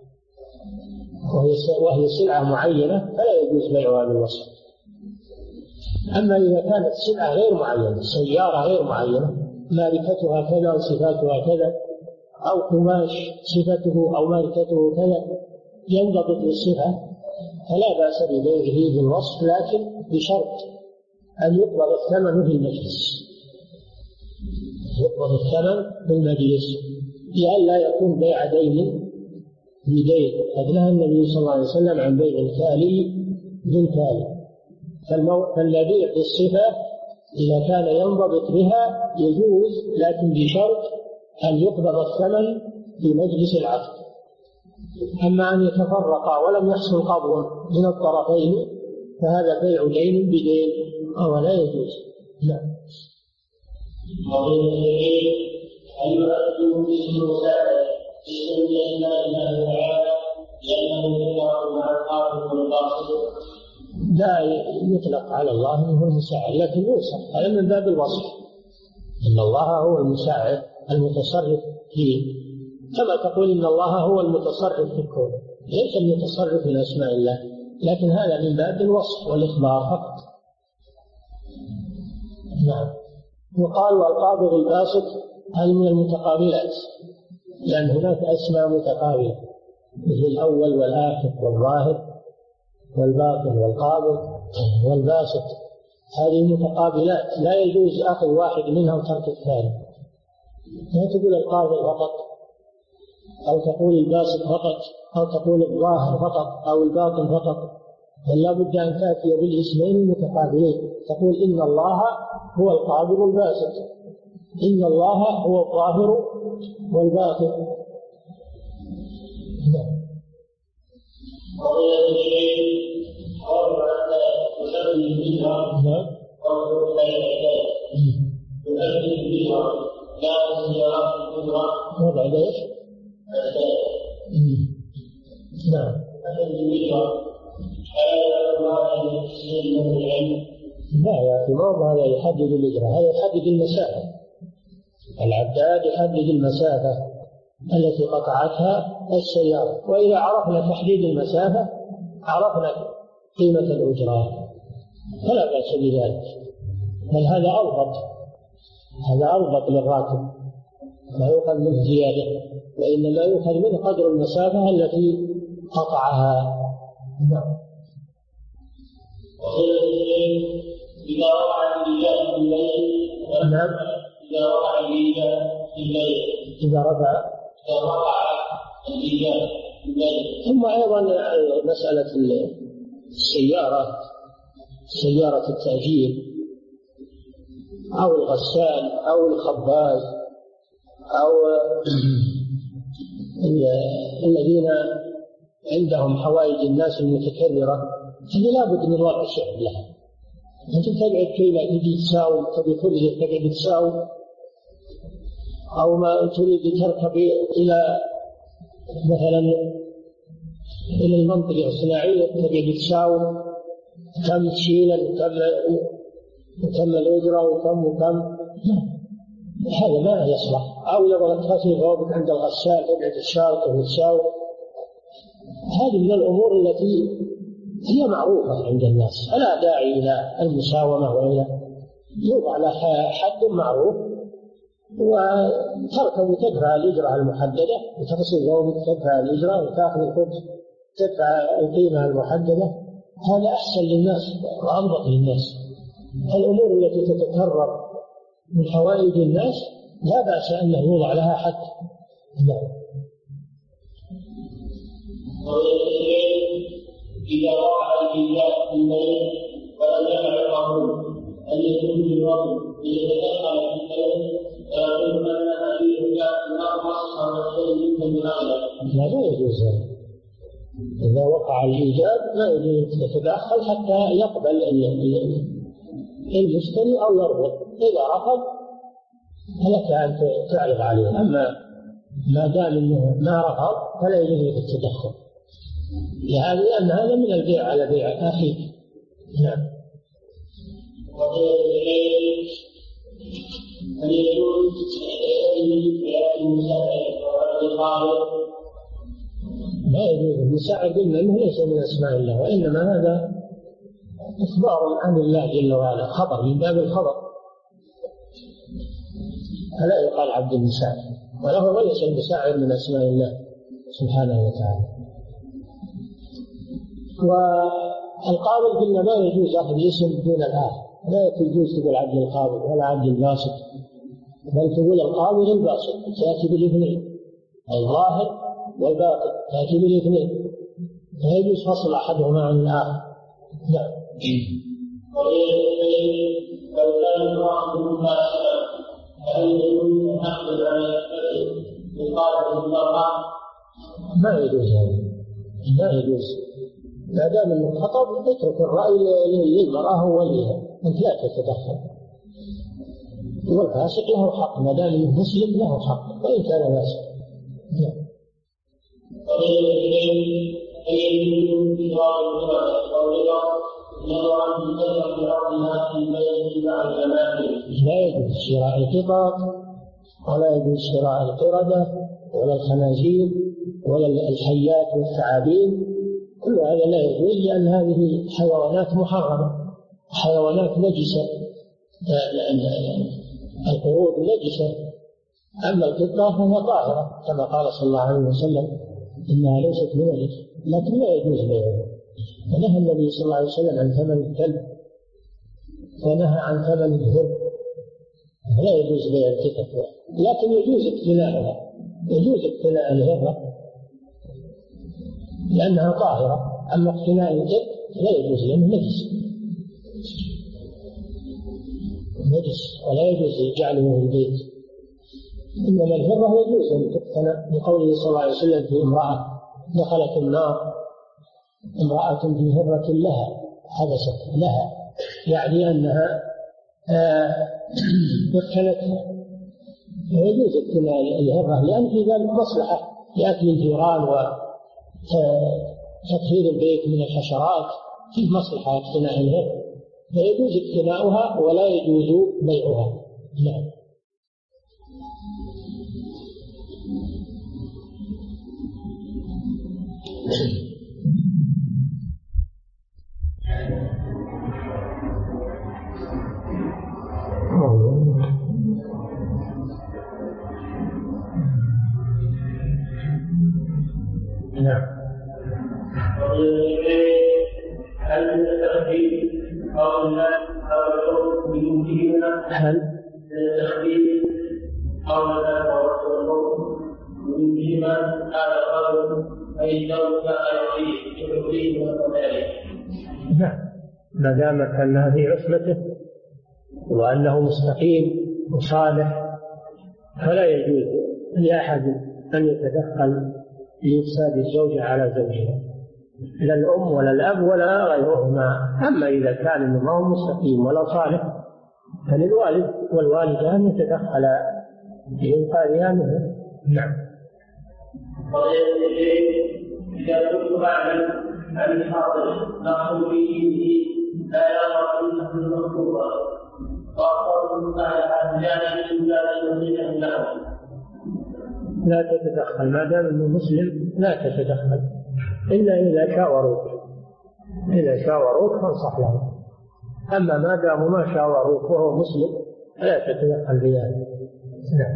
وهي سلعة معينة فلا يجوز بيعها بالوصف. أما إذا كانت سلعة غير معينة، سيارة غير معينة ماركتها كذا وصفاتها كذا، أو قماش صفته أو ماركته كذا ينضبط بالصفة، فلا بأس ببيعه بالوصف، لكن بشرط أن يقبض الثمن في المجلس، يقبض الثمن في المجلس لئلا يكون بيع دين بدين. قد نهى النبي صلى الله عليه وسلم عن بيع الكالي بالكالي. فالمبيع بالصفة إذا كان ينضبط بها يجوز، لكن بشرط أن يقبض الثمن في مجلس العقد. أما أن يتفرقا ولم يحصل قبض من الطرفين فهذا بيع دين بدين أو لا يجوز. نعم. هل يؤدي باسم المساعدة في سنة الله تعالى لأنه يقرأ مع القاصد والقاصد؟ لا يطلق على الله أنه المساعد، لكن يوصف هذا من باب الوصف، إن الله هو المساعد المتصرف فيه، كما تقول إن الله هو المتصرف في الكون، ليس المتصرف من أسماء الله، لكن هذا من باب الوصف والإخبار فقط. نعم. يقال والقابض الباسط هذه من المتقابلات، لأن هناك أسماء متقابلة مثل الأول والآخر والظاهر والباطن والقابض والباسط، هذه متقابلات لا يجوز أخذ واحد منها وترك الثاني. لا تقول القابض فقط، أو تقول الباسط فقط، أو تقول الظاهر فقط، أو الباطن فقط، بل لا بد أن تأتي بالاسمين المتقابلين. تقول إن الله هو القابض والباسط، إن الله هو الظاهر والباطن. وبعد ايش؟ نعم. لا يا إمام، هذا يحدد الإجراء، هذا يحدد المسافة. العداد يحدد المسافة التي قطعتها السيارة، وإذا عرفنا تحديد المسافة عرفنا قيمة الإجراء، فلا بأس بذلك، بل هذا أضبط للراكب، لا يؤخذ منه زيادة، وإنما يؤخذ منه قدر المسافة التي قطعها. نعم. إذا وقع الإيجاب في الليل. نعم. إذا وقع الإيجاب في الليل. إذا وقع الإيجاب في الليل. ثم أيضا مسألة سيارة التأجير أو الغسال أو الخباز أو الذين عندهم حوائج الناس المتكررة، هذه لا بد من وضع شعر لها. أنت تقعد كذا تجي تساوي، تبي كل تقعد تساوي، أو ما تريد تركب إلى مثلا إلى المنطقة الصناعية تقعد تساوي كم تشيلا وكم الأجرة وكم هذا ما يصلح. أو يبغى تغسل ثوبك عند الغسال تقعد تشارك وتساوي. هذه من الأمور التي هي معروفة عند الناس، فلا داعي إلى المساومة وإلى يوضع لها حد معروف، وتركب وتدفع الإجرة المحددة، وتغسل ثوبك تدفع الإجرة، وتأخذ الخبز تدفع القيمة المحددة. هذا أحسن للناس وأضبط للناس. الأمور التي تتكرر من حوائج الناس لا بأس أن يوضع لها حد. إذا وقع الإيجاب في الليل ولم يقع القانون أن يكون في الوقت ليتدخل في الليل، فيقول أن هذه الإيجاب ناقص أو يكون من أغلب. لا يجوز. إذا وقع الإيجاب لا يجوز يتدخل حتى يقبل المشتري أو يرفض. إذا رفض فلك أن تعرض عليه، أما ما دام أنه ما رفض فلا يجوز التدخل، لأن هذا من البيع على بيع أخيه. نعم. هل يجوز لا يجوز المساعد، إنه ليس من أسماء الله، وإنما هذا إخبار عن الله جل وعلا، خبر من باب الخبر، فلا يقال عبد المساعد، وله وليس المساعد من أسماء الله سبحانه وتعالى. والقابض قلنا ما يجوز أخذ اسم دون الآخر، لا يجوز تقول عبد القابض ولا عبد الباسط، بل تقول القابض الباسط، تأتي بالاثنين، الظاهر والباطن تأتي بالاثنين، لا يجوز فصل أحدهما عن الآخر. نعم. لو كان الله مباشرا هل يجوز أن نأخذ على القابض المرأة؟ ما يجوز هذا، لا يجوز. ما دام انه خطب اترك الرأي للمرأة ووليها، انت لا تتدخل. والفاسق له حق، ما دام انه مسلم له حق وان كان فاسق. لا يجوز شراء القطط، ولا يجوز شراء القردة ولا الخنازير ولا الحيات والثعابين، كل هذا لا يجوز، لأن هذه حيوانات محرمة، حيوانات نجسة، القرود نجسة. أما القطة فهي طاهرة كما قال صلى الله عليه وسلم إنها ليست بنجس، لكن لا يجوز بيعها. نهى النبي صلى الله عليه وسلم عن ثمن الكلب ونهى عن ثمن الهر، لا يجوز بيع التكة، لكن يجوز اقتناؤها، يجوز اقتناء الهرة لأنها طاهرة. أما اقتناء الكلب لا يجوز لأنه نجس ولا يجوز جعله في البيت. إنما الهرة يجوز أن تقتنى، لقوله صلى الله عليه وسلم في امرأة دخلت النار، امرأة في هرة لها حدثت لها، يعني أنها اقتنتها. يجوز اقتناء الهرة لأن في ذلك مصلحة لأكل الجيران وتطهير البيت من الحشرات، فيه مصلحة اقتناء الهرة، فيجوز اقتناؤها ولا يجوز بيعها. نعم. نعم. هل التخفيف أو الناس أو الحكم بوجودهما؟ هل التخفيف أو الناس أو الحكم بوجودهما هذا قول أي لو كان يخفيه وكذلك؟ نعم، ما دامت أنها في عصمته وأنه مستقيم وصالح فلا يجوز لأحد أن يتدخل لإفساد الزوجة على زوجها، لا الأم ولا الأب ولا غيرهما. أما إذا كان النظام مستقيم ولا صالح فللوالد والوالدة أن يتدخلا لإنقاذها منه. نعم. إذا كنت أعلم أن الحاضر نقص في دينه لا يرى أنه المخطوبة وأخبرهم على الجانب لا يمكن له، لا تتدخل ما دام أنه مسلم، لا تتدخل إلا إذا شاوروك، إذا شاوروك فانصح له. أما ما داموا ما شاوروك وهو مسلم لا تتدخل في ذلك. نعم.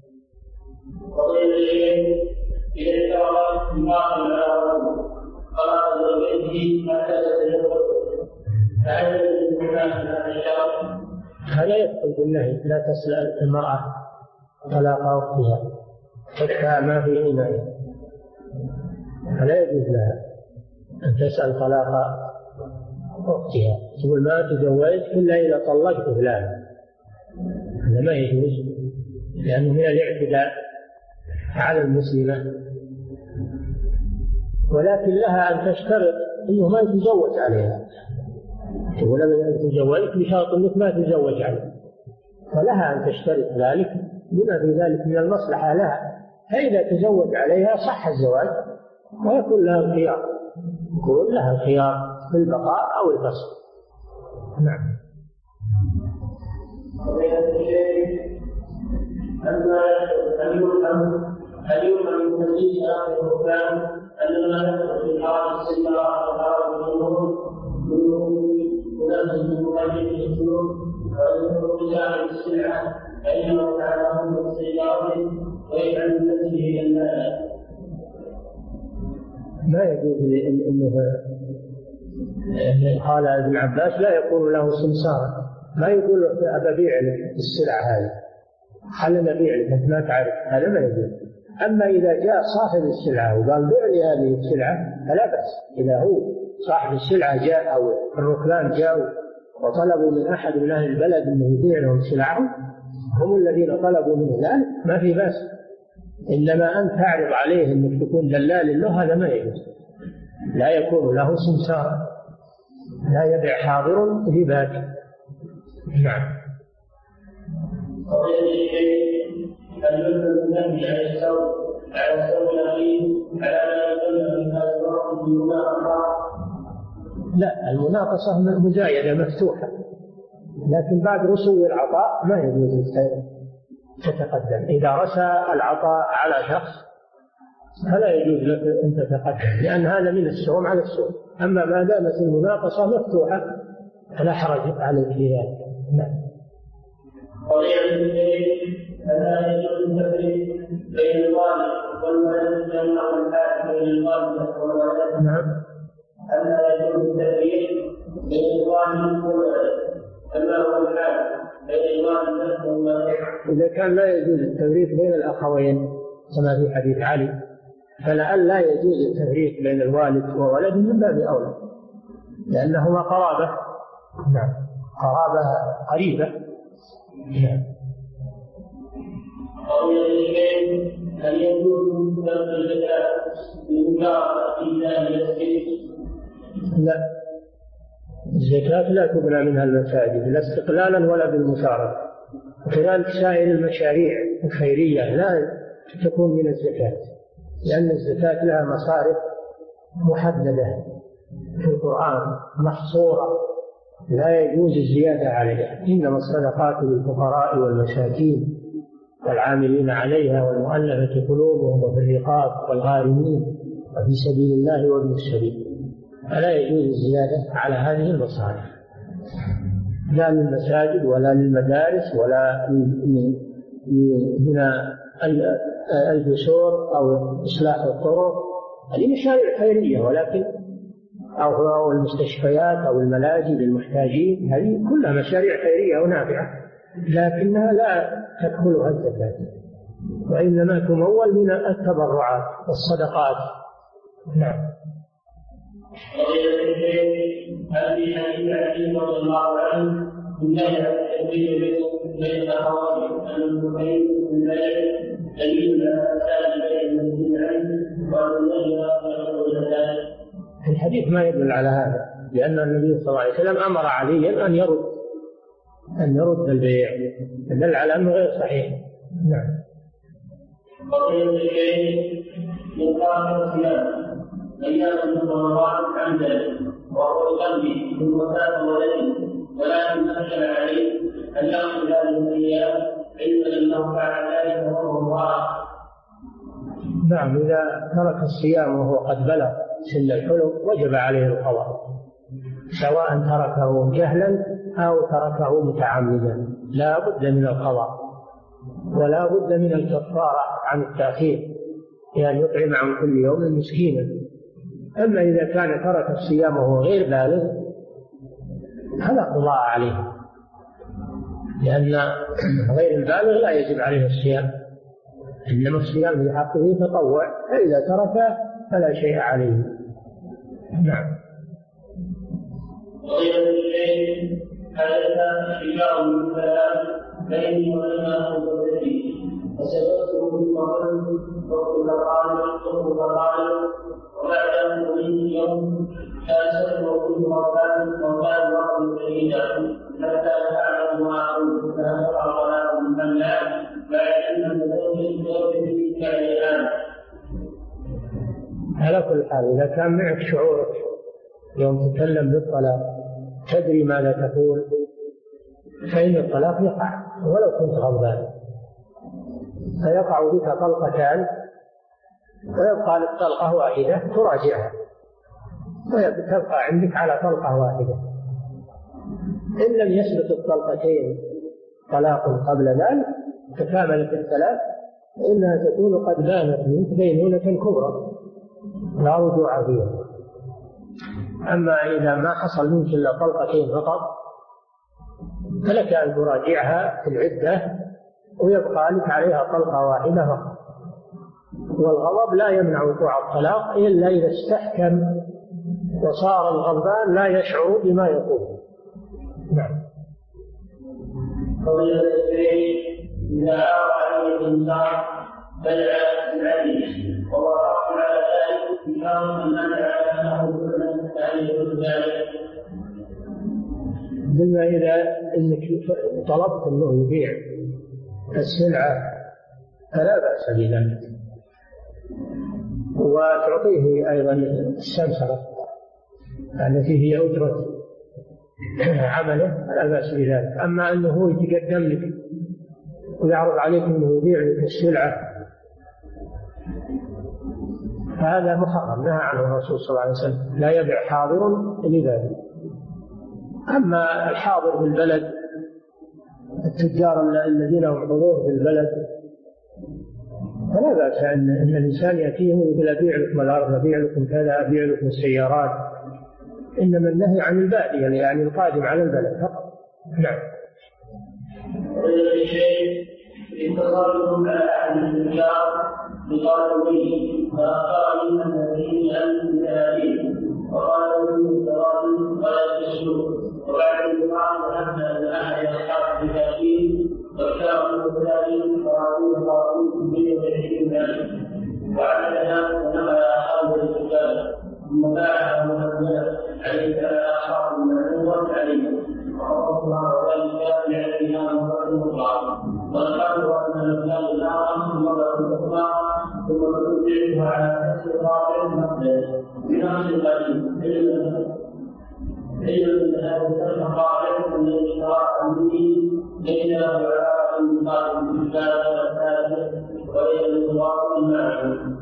إذا اشترى إمام الأول قال زوجته حتى تتزوج فهل المكان هذا الشرط؟ هذا يدخل بالنهي، لا تسأل المرأة طلاق أختها حتى ما في إناء، فلا يجوز لها أن تسأل طلاق أختها، تقول ما تزوجت إلا إذا طلقت فلان، هذا ما يجوز لأنه من الاعتداء على المسلمة. ولكن لها أن تشترط أنه ما يتزوج عليها، تقول أنا تزوجت بشرط أنك ما تزوج عليها، فلها أن تشترط ذلك بما في ذلك من المصلحة لها. فإذا تزوج عليها صح الزواج ويكون لها الخيار، يكون لها الخيار في البقاء أو الفسخ. نعم. هل يفهم من تنزيل هذا الركان أن ما يدخل في الحرام السيارة والحرام الجنون ونفس المؤلف الجنون ويذكر رجال السلعة فإنه تعالى من السيارة ويجعل التي هي المال. ما يجوز أنه قال ابن عباس لا يكون له سمسارة، ما يقول أبيع السلعة هذه حل نبيع لك ما تعرف، هذا ما يجوز. أما إذا جاء صاحب السلعة وقال بيع لي هذه السلعة فلا بأس. إذا هو صاحب السلعة جاء أو الركبان جاءوا وطلبوا من أحد من أهل البلد أنه يبيع لهم سلعهم، هم الذين طلبوا منه ذلك، ما في بأس. إنما أن تعرض عليه أنك تكون دلال له هذا ما يجوز، لا يكون له سمسار، لا يبيع حاضر رباك. نعم. لا، المناقصة مزايدة مفتوحة، لكن بعد رسو العطاء ما يجوز تتقدم. إذا رسى العطاء على شخص فلا يجوز لك أن تتقدم، لأن هذا من السوم على السوم. أما ما دامت المناقصة مفتوحة فلا حرج عليك في ذلك. نعم. فلا يجوز التفريق بين الوالد والولد لأنه الحاكم للوالد والولد. نعم. أن لا يجوز التفريق بين الوالد والولد كما هو الحال بين الوالد والولد. إذا كان لا يجوز التفريق بين الأخوين كما في حديث علي، فلأن لا يجوز التفريق بين الوالد وولده من باب أولى، لأنهما قرابة. نعم، قرابة قريبة. نعم. هل يجوز فرق الزكاة بالمجارة إلا للسجن؟ لا، الزكاة لا تبنى منها المساجد لا استقلالا ولا بالمشاركة، وكذلك سائر المشاريع الخيرية لا تكون من الزكاة، لأن الزكاة لها مصارف محددة في القرآن محصورة لا يجوز الزيادة عليها. إنما الصدقات للفقراء والمساكين والعاملين عليها والمؤلفة قلوبهم وفي الرقاب والغارمين وفي سبيل الله وابن السبيل، فلا يجوز الزيادة على هذه المصارف لا للمساجد ولا للمدارس ولا من الجسور أو إصلاح الطرق. هذه مشاريع خيرية، ولكن أو المستشفيات أو الملاجئ للمحتاجين، هذه كلها مشاريع خيرية ونافعة، لكنها لا تدخلها الزكاة، وإنما تمول من التبرعات والصدقات. نعم. هل في حديث علي رضي الله عنه النهي عن التفريق بين الأخوين المسلمين في البيع دليل على فساد بين المسلمين والنهي عن ذلك؟ الحديث ما يدل على هذا، لأن النبي صلى الله عليه وسلم أمر عليا أن يرد البيع، دل على أنه غير صحيح. نعم. وقيل الشيء من كافر الصيام أيام من رمضان عن ذلك وهو يصلي في وفاة ولده، ولكن نزل عليه أن يأخذ هذه الأيام علما أنه فعل ذلك وهو مضاعف. نعم، إذا ترك الصيام وهو قد بلغ سن الحلم وجب عليه القضاء، سواء تركه جهلا أو تركه متعمدا، لا بد من القضاء ولا بد من الكفارة عن التأخير، يعني يطعم عن كل يوم مسكينا. أما إذا كان ترك الصيام وهو غير بالغ هذا قضاء عليه، لأن غير البالغ لا يجب عليه الصيام، إنما الصيام في حقه تطوع، فإذا ترك فلا شيء عليه. نعم. وغير الشيء حدث شجاع من كلام بيني وبينه وبينه فسببته بالقبل وكل قال وبعده من يوم كان وكل وكان وقت بعيدا حتى تعلم ما أقول فأسرع طلاق من لا بعد أن الزوج في كالآن. على كل حال إذا كان معك شعورك يوم تتكلم بالطلاق تدري ماذا تقول، فإن الطلاق يقع ولو كنت غضبان، فيقع بك طلقتان ويبقى لك طلقة واحدة تراجعها، وتبقى عندك على طلقة واحدة. إن لم يسبق الطلقتين طلاق قبل ذلك تكاملت الثلاث فإنها تكون قد بانت منك بينونة كبرى لا رجوع فيها. أما إذا ما حصل منك إلا طلقتين فقط فلك أن تراجعها في العدة ويبقى لك عليها طلقة واحدة فقط. والغضب لا يمنع وقوع الطلاق إلا إذا استحكم وصار الغضبان لا يشعر بما يقول. نعم. قول الشيء إذا عرف عليه الإنسان بلع العدل ووقف على ذلك بشرط أن منع له كل ذلك. بما إذا إنك طلبت أنه يبيع السلعة فلا بأس بذلك، وتعطيه أيضا السمسرة التي هي أجرة عمله لا بأس بذلك. أما أنه يتقدم لك ويعرض عليك أنه يبيع لك السلعة فهذا محرم، نهى عنه الرسول صلى الله عليه وسلم، لا يبيع حاضر لبادئ. أما الحاضر في البلد التجار الذين هم حضور في البلد فلا بأس أن الإنسان يأتيه ويقول أبيع لكم الأرض، أبيع لكم كذا، أبيع لكم السيارات، إنما النهي عن البادية يعني القادم على البلد فقط. نعم. شيء اتصالكم على أحد التجار بطالبيه فأخبرني أن فيه ألف دنانير وقال له التراضي ولا تسلوك وبعد الدعاء ذهبنا إلى أحد أصحاب التكافير واختار من الثاني فراضي فراضي بين ذلك وعلى ذلك ونقل أصحاب الكتاب ثم باعها مهملا عليه على أصحاب المعلومات عليه وقال الله ذلك لأنها مفرد مطلق وذكروا أن الأولاد الآخر مرة الأخرى ثم تتبعها على نفس الرابع المقدس بنفس القديم علم أن هذا الرابع الذي اشترى به ليس له علاقة بمقابل الكتاب والثالث وليس الانضباط المعنى.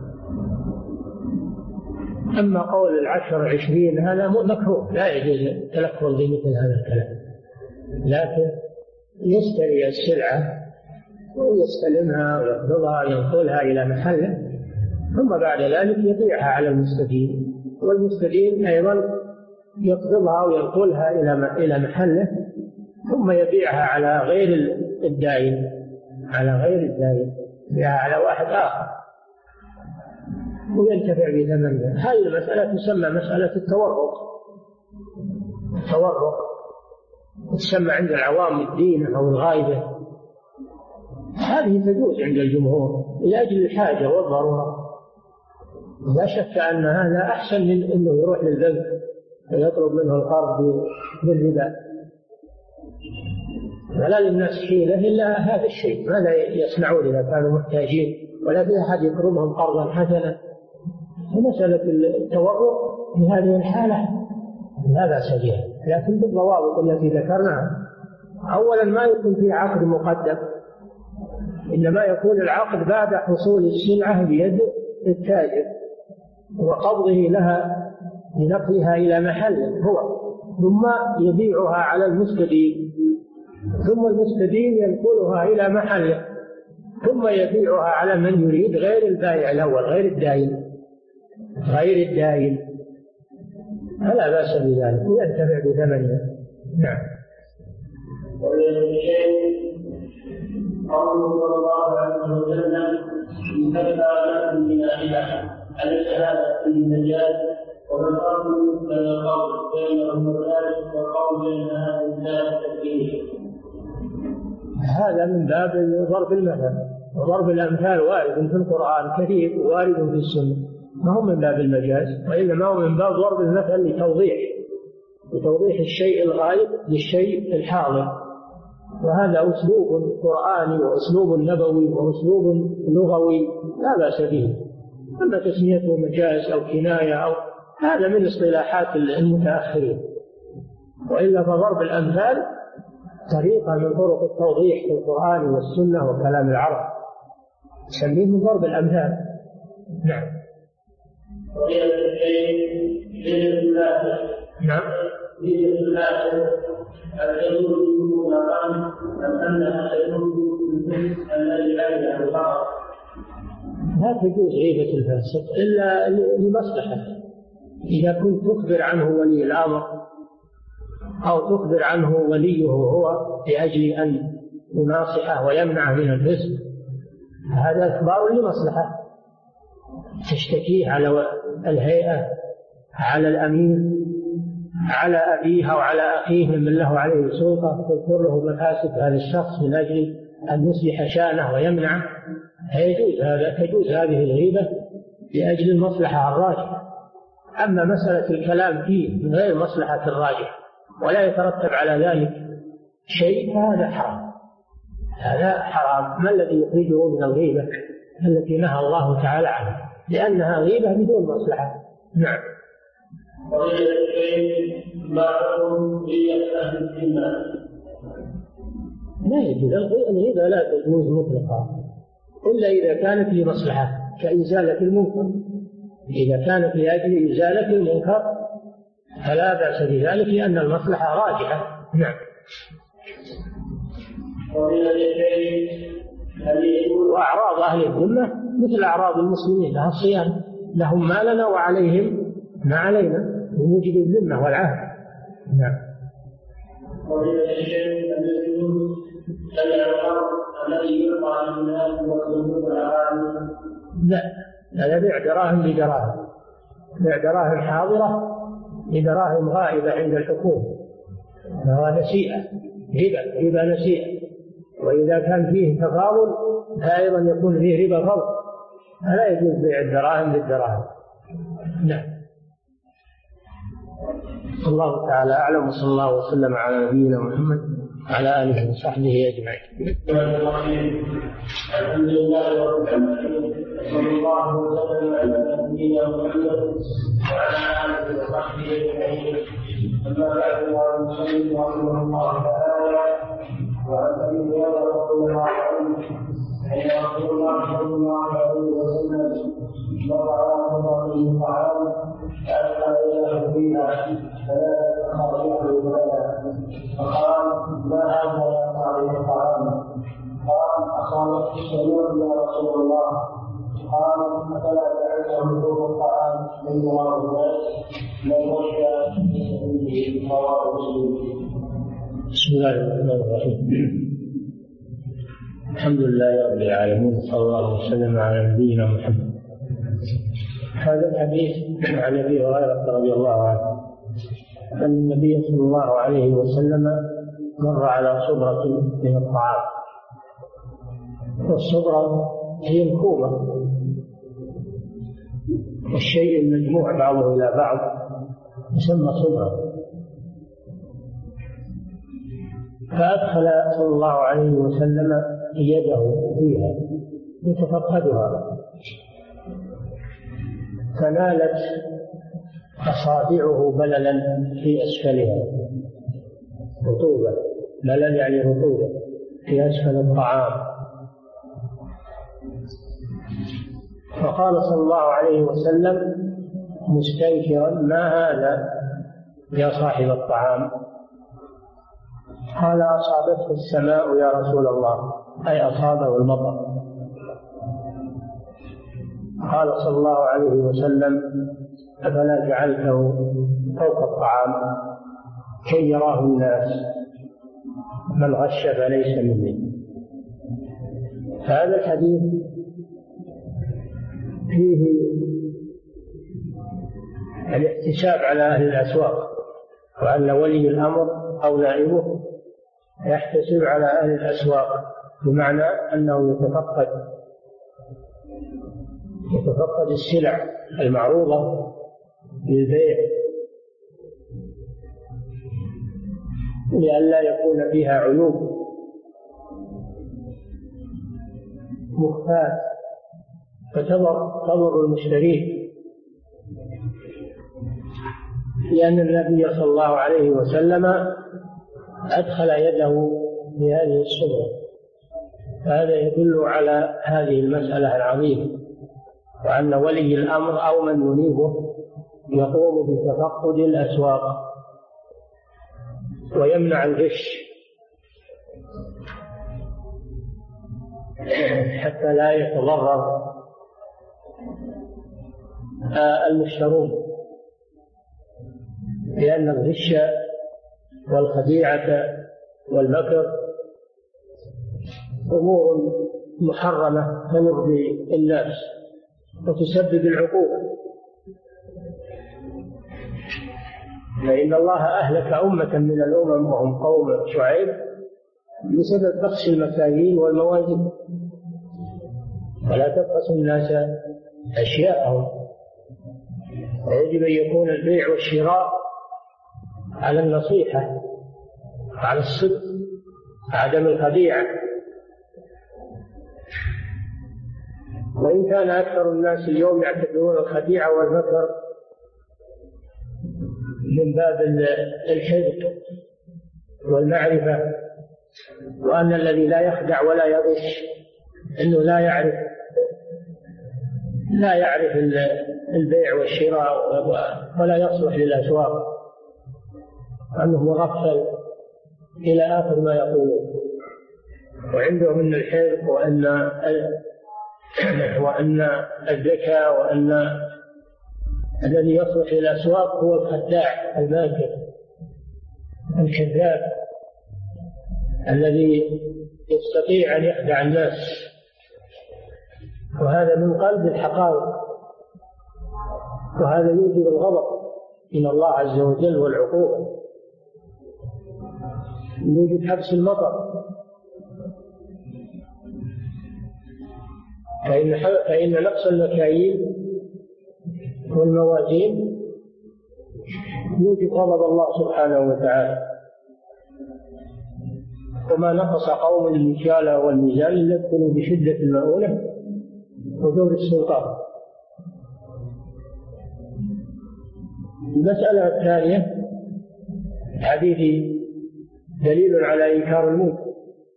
أما قول 10-20 هذا مكروه لا يجوز التلفظ بمثل هذا الكلام، لكن يشتري السلعة ويستلمها ويقبضها وينقلها إلى محله ثم بعد ذلك يبيعها على المستدين، والمستدين أيضا يقبضها وينقلها إلى محله ثم يبيعها على غير الدائن يبيعها على واحد آخر وينتفع بثمنها. هذه المسألة تسمى مسألة التورق تسمى عند العوام الدين أو الغايبة. هذه تجوز عند الجمهور لأجل الحاجة والضرورة، لا شك أن هذا أحسن من أنه يروح للبنك ويطلب منه القرض بالربا، ولا للناس حيلة إلا هذا الشيء. ماذا يصنعون إذا كانوا محتاجين ولا في أحد يقرضهم قرضا حسنا؟ ومسألة التورق في هذه الحالة لا بأس بها، لكن بالضوابط التي ذكرناها. أولا ما يكون في عقد مقدم، إنما يكون العقد بعد حصول السلعة بيد التاجر وقبضه لها لنقلها إلى محله هو، ثم يبيعها على المستدين، ثم المستدين ينقلها إلى محله، ثم يبيعها على من يريد غير البائع الأول غير الدائن فلا بأس بذلك وينتفع بثمنها. نعم. قوله صلى الله عليه وسلم انتفع لكم من أحلام على شهادة في النجاة ومن قبل من القول بينهم وذلك والقول بين هذا الناس تكفير. هذا من باب ضرب المثل، وضرب الأمثال وارد في القرآن كثير وارد في السنة، ما هو من باب المجاز وإنما هو من باب ضرب المثل لتوضيح الشيء الغائب للشيء الحاضر، وهذا أسلوب قرآني وأسلوب نبوي وأسلوب لغوي لا بأس به. أما تسميته مجاز أو كناية أو هذا من اصطلاحات المتأخرين، وإلا فضرب الأمثال طريقة من طرق التوضيح في القرآن والسنة وكلام العرب يسميه ضرب الأمثال. نعم. نعم. لا تجوز غيبة الفاسق إلا لمصلحة، إذا كنت تخبر عنه ولي الأمر أو تخبر عنه وليه هو لأجل أن يناصحه ويمنعه من الفسق، هذا إخبار لمصلحة، تشتكيه على الهيئة، على الأمير، على أبيه أو على أخيه من له عليه سلطة، تذكر له مفاسد هذا الشخص من أجل أن يصلح شأنه ويمنعه، تجوز هذه الغيبة لأجل المصلحة الراجحة. أما مسألة الكلام فيه من غير مصلحة الراجحة ولا يترتب على ذلك شيء فهذا حرام. هذا حرام. ما الذي يخرجه من الغيبة التي نهى الله تعالى عنها؟ لأنها غيبة بدون مصلحة. نعم. لا يجوز الغيبة، لا تجوز مطلقا إلا إذا كانت لمصلحة كإزالة المنكر. إذا كانت لأجل إزالة المنكر فلا بأس بذلك لأن المصلحة راجحة. نعم. وأعراض أهل الذمة مثل أعراض المسلمين لها الصيانة، لهم ما لنا وعليهم ما علينا. وجد الذمة والعهد. نعم. وإلى الشيء الذي العقاب الذي يقع للناس ويطلبون العالم. لا، هذا بيع دراهم بدراهم، بيع دراهم حاضرة بدراهم غائبة عند الحكومة، هذا نسيئة، ربا نسيئة. وإذا كان فيه تفاضل فأيضا يكون فيه ربا فضل، فلا يجوز بيع الدراهم بالدراهم. نعم. الله تعالى أعلم، وصلى الله وسلم على نبينا محمد وعلى آله وصحبه أجمعين. الحمد لله رب العالمين، صلى الله وسلم على نبينا محمد وعلى آله وصحبه أجمعين. أما بعد، فالمسلم رحمه الله تعالى وعن أبي هريرة رضي الله عنه أن رسول الله صلى الله عليه وسلم مر على قبره طعام فأدخل يده فيها ثلاثة أصابع للولد فقال: ما هذا يا صاحب الطعام؟ قال: أصابته الشرور يا رسول الله. قال: أفلا تعلم حضور الطعام من مراد الناس من وجه رواه مسلم. بسم الله الرحمن الرحيم. الحمد لله رب العالمين، صلى الله وسلم على نبينا محمد. هذا الحديث عن أبي هريرة رضي الله عنه أن النبي صلى الله عليه وسلم مر على صبرة من الطعام، والصبرة هي الكومة، والشيء المجموع بعضه إلى بعض يسمى صبرة. فأدخل صلى الله عليه وسلم يده فيها يتفقدها، فنالت أصابعه بللا في أسفلها، رطوبة، بلل يعني رطوبة في أسفل الطعام. فقال صلى الله عليه وسلم مستنكرا: ما هذا يا صاحب الطعام؟ قال: أصابته السماء يا رسول الله، أي أصابه المطر. قال صلى الله عليه وسلم: أفلا جعلته فوق الطعام كي يراه الناس؟ من غش فليس مني. هذا الحديث فيه الاحتساب على أهل الأسواق، وأن ولي الأمر أو نائبه يحتسب على أهل الأسواق، بمعنى أنه يتفقد السلع المعروضة للبيع لئلا يكون فيها عيوب مخفاة فتضر المشترين، لأن النبي صلى الله عليه وسلم أدخل يده في هذه الصبرة. فهذا يدل على هذه المسألة العظيمة، وأن ولي الأمر أو من ينيبه يقوم بتفقد الأسواق ويمنع الغش حتى لا يتضرر المشترون، لأن الغش والخديعة والمكر أمور محرمة تنرضي الناس وتسبب العقوبة. فإن الله أهلك أمة من الأمم وهم قوم شعيب بسبب بخس المكاييل والموازين. ولا تبخسوا الناس أشياءهم، ويجب أن يكون البيع والشراء على النصيحة، على الصدق، عدم الخديعة. وإن كان أكثر الناس اليوم يعتبرون الخديعة والمكر من باب الحذق والمعرفة، وأن الذي لا يخدع ولا يغش إنه لا يعرف البيع والشراء ولا يصلح للأسواق، أنه مغفل إلى آخر ما يقولون. وعندهم من الحذق وأن الذكاء وأن الذي يصلح للأسواق هو الخداع الماكر الكذاب الذي يستطيع أن يخدع الناس، وهذا من قلب الحقائق، وهذا يوجب الغضب من الله عز وجل والعقوبة، يوجب حبس المطر، فإن نقص المكاييل والموازين يوجب غضب الله سبحانه وتعالى. وما نقص قوم المكيال والميزان إلا ابتلوا بشدة المؤونة ودور السلطان. المسألة الثانية حديث دليل على إنكار المنكر،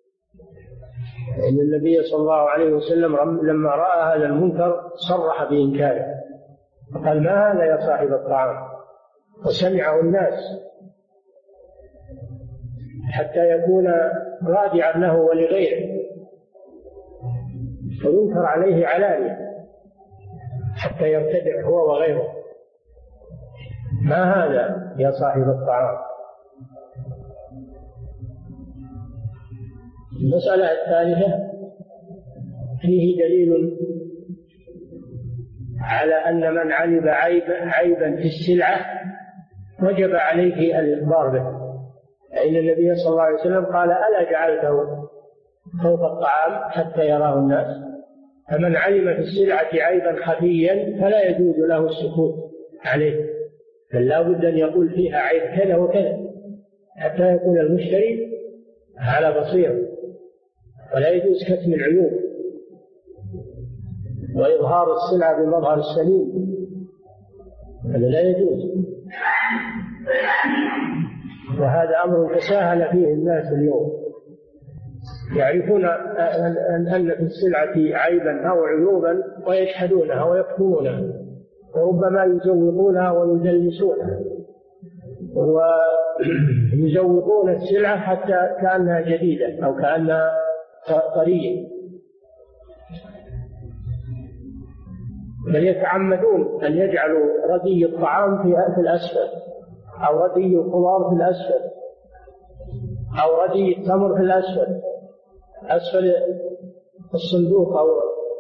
إن النبي صلى الله عليه وسلم لما رأى هذا المنكر صرح بإنكاره، فقال: ما هذا يا صاحب الطعام؟ وسمعه الناس حتى يكون رادعا له ولغيره، وينكر عليه علانية حتى يرتدع هو وغيره: ما هذا يا صاحب الطعام؟ المسألة الثالثة فيه دليل على أن من علم عيبا في السلعة وجب عليه الإخبار به، فإن النبي صلى الله عليه وسلم قال: ألا جعلته فوق الطعام حتى يراه الناس؟ فمن علم في السلعة عيبا خفيا فلا يجوز له السكوت عليه، بل لا بد أن يقول فيها عيب كذا وكذا حتى يكون المشتري على بصيرة، ولا يجوز كتم العيوب وإظهار السلعة بمظهر السليم، هذا لا يجوز. وهذا أمر تساهل فيه الناس اليوم، يعرفون أن في السلعة عيبا أو عيوبا ويجحدونها ويكتمونها، وربما يزوقونها ويدلسونها ويزوقون السلعة حتى كأنها جديدة أو كأنها طرية، بل يتعمدون أن يجعلوا ردي الطعام في الأسفل، أو ردي الخضار في الأسفل، أو ردي التمر في الأسفل، أسفل الصندوق، أو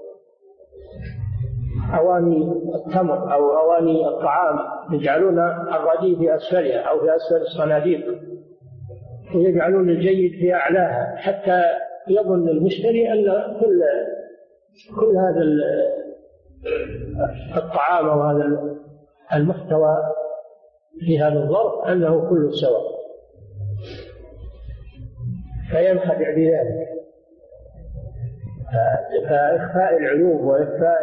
أواني التمر أو أواني الطعام يجعلون الردي في أسفلها أو في أسفل الصناديق، ويجعلون الجيد في أعلاها حتى يظن المشتري أن كل هذا الطعام وهذا المحتوى في هذا الظرف أنه كله سواء، فينخدع بذلك. فإخفاء العيوب وإخفاء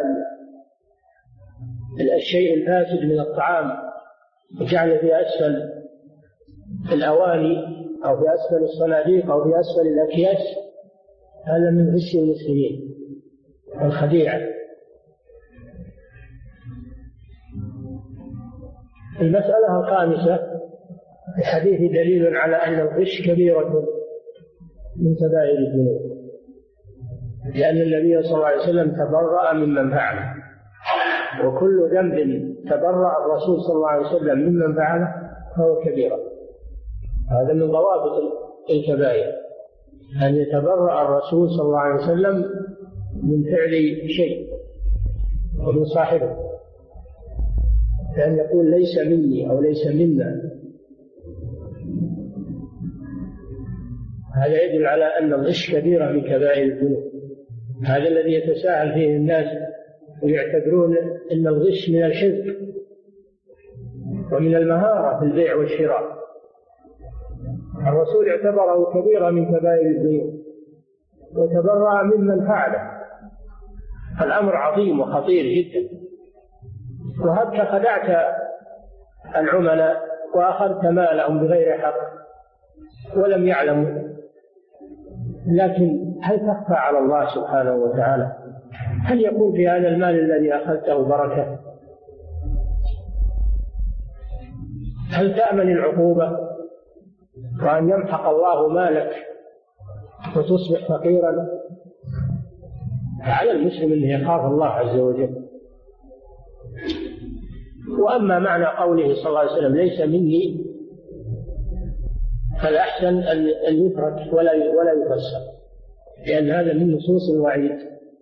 الشيء الفاسد من الطعام وجعله في أسفل الأواني أو في أسفل الصناديق أو في أسفل الأكياس، هذا من غش المسلمين والخديعة. المسألة الخامسة الحديث دليل على أن الغش كبيرة من كبائر الذنوب، لأن النبي صلى الله عليه وسلم تبرأ ممن فعله، وكل ذنب تبرأ الرسول صلى الله عليه وسلم ممن فعله فهو كبيرة. هذا من ضوابط الكبائر، أن يتبرأ الرسول صلى الله عليه وسلم من فعل شيء ومن صاحبه، كأن يقول ليس مني أو ليس منا. هذا يدل على أن الغش كبيرة من كبائر الذنوب. هذا الذي يتساهل فيه الناس ويعتبرون أن الغش من الحذق ومن المهارة في البيع والشراء. الرسول اعتبره كبيرة من كبائر الذنوب وتبرأ ممن فعله. الأمر عظيم وخطير جدا. وهبت خدعت العملاء وأخذت مالهم بغير حق ولم يعلموا، لكن هل تخفى على الله سبحانه وتعالى؟ هل يكون في هذا المال الذي أخذته بركة؟ هل تأمن العقوبة وأن يمحق الله مالك وتصبح فقيرا؟ على المسلم أن يخاف الله عز وجل وأما معنى قوله صلى الله عليه وسلم ليس مني، فالأحسن أن يترك ولا يفسر، لأن هذا من نصوص الوعيد،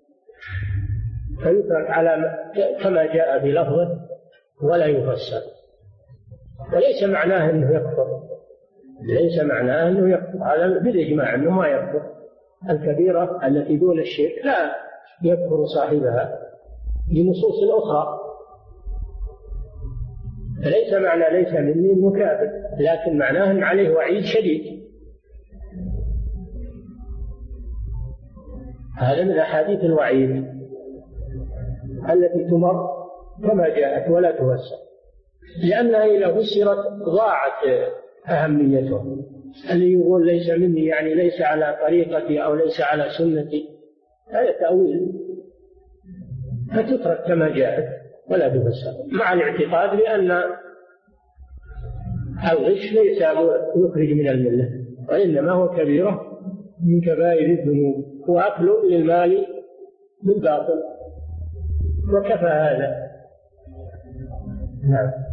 فيترك على كما جاء في لفظه ولا يفسر. وليس معناه أنه يكفر، ليس معناه أنه يكفر، هذا بالإجماع أنه ما يكفر. الكبيرة التي دون الشرك لا يكفر صاحبها لنصوص أخرى، فليس معنى ليس مني مكافر، لكن معناه أن عليه وعيد شديد. هذا من أحاديث الوعيد التي تمر كما جاءت ولا تفسر، لأنها إذا فسرت ضاعت أهميته. اللي يقول ليس مني يعني ليس على طريقتي أو ليس على سنتي، هذا تأويل، فتترك كما جاءت ولا تفسر، مع الاعتقاد بأن الغش ليس يخرج من الملة، وإنما هو كبيرة من كبائر الذنوب، وأكل للمال بالباطل، وكفى هذا. نعم.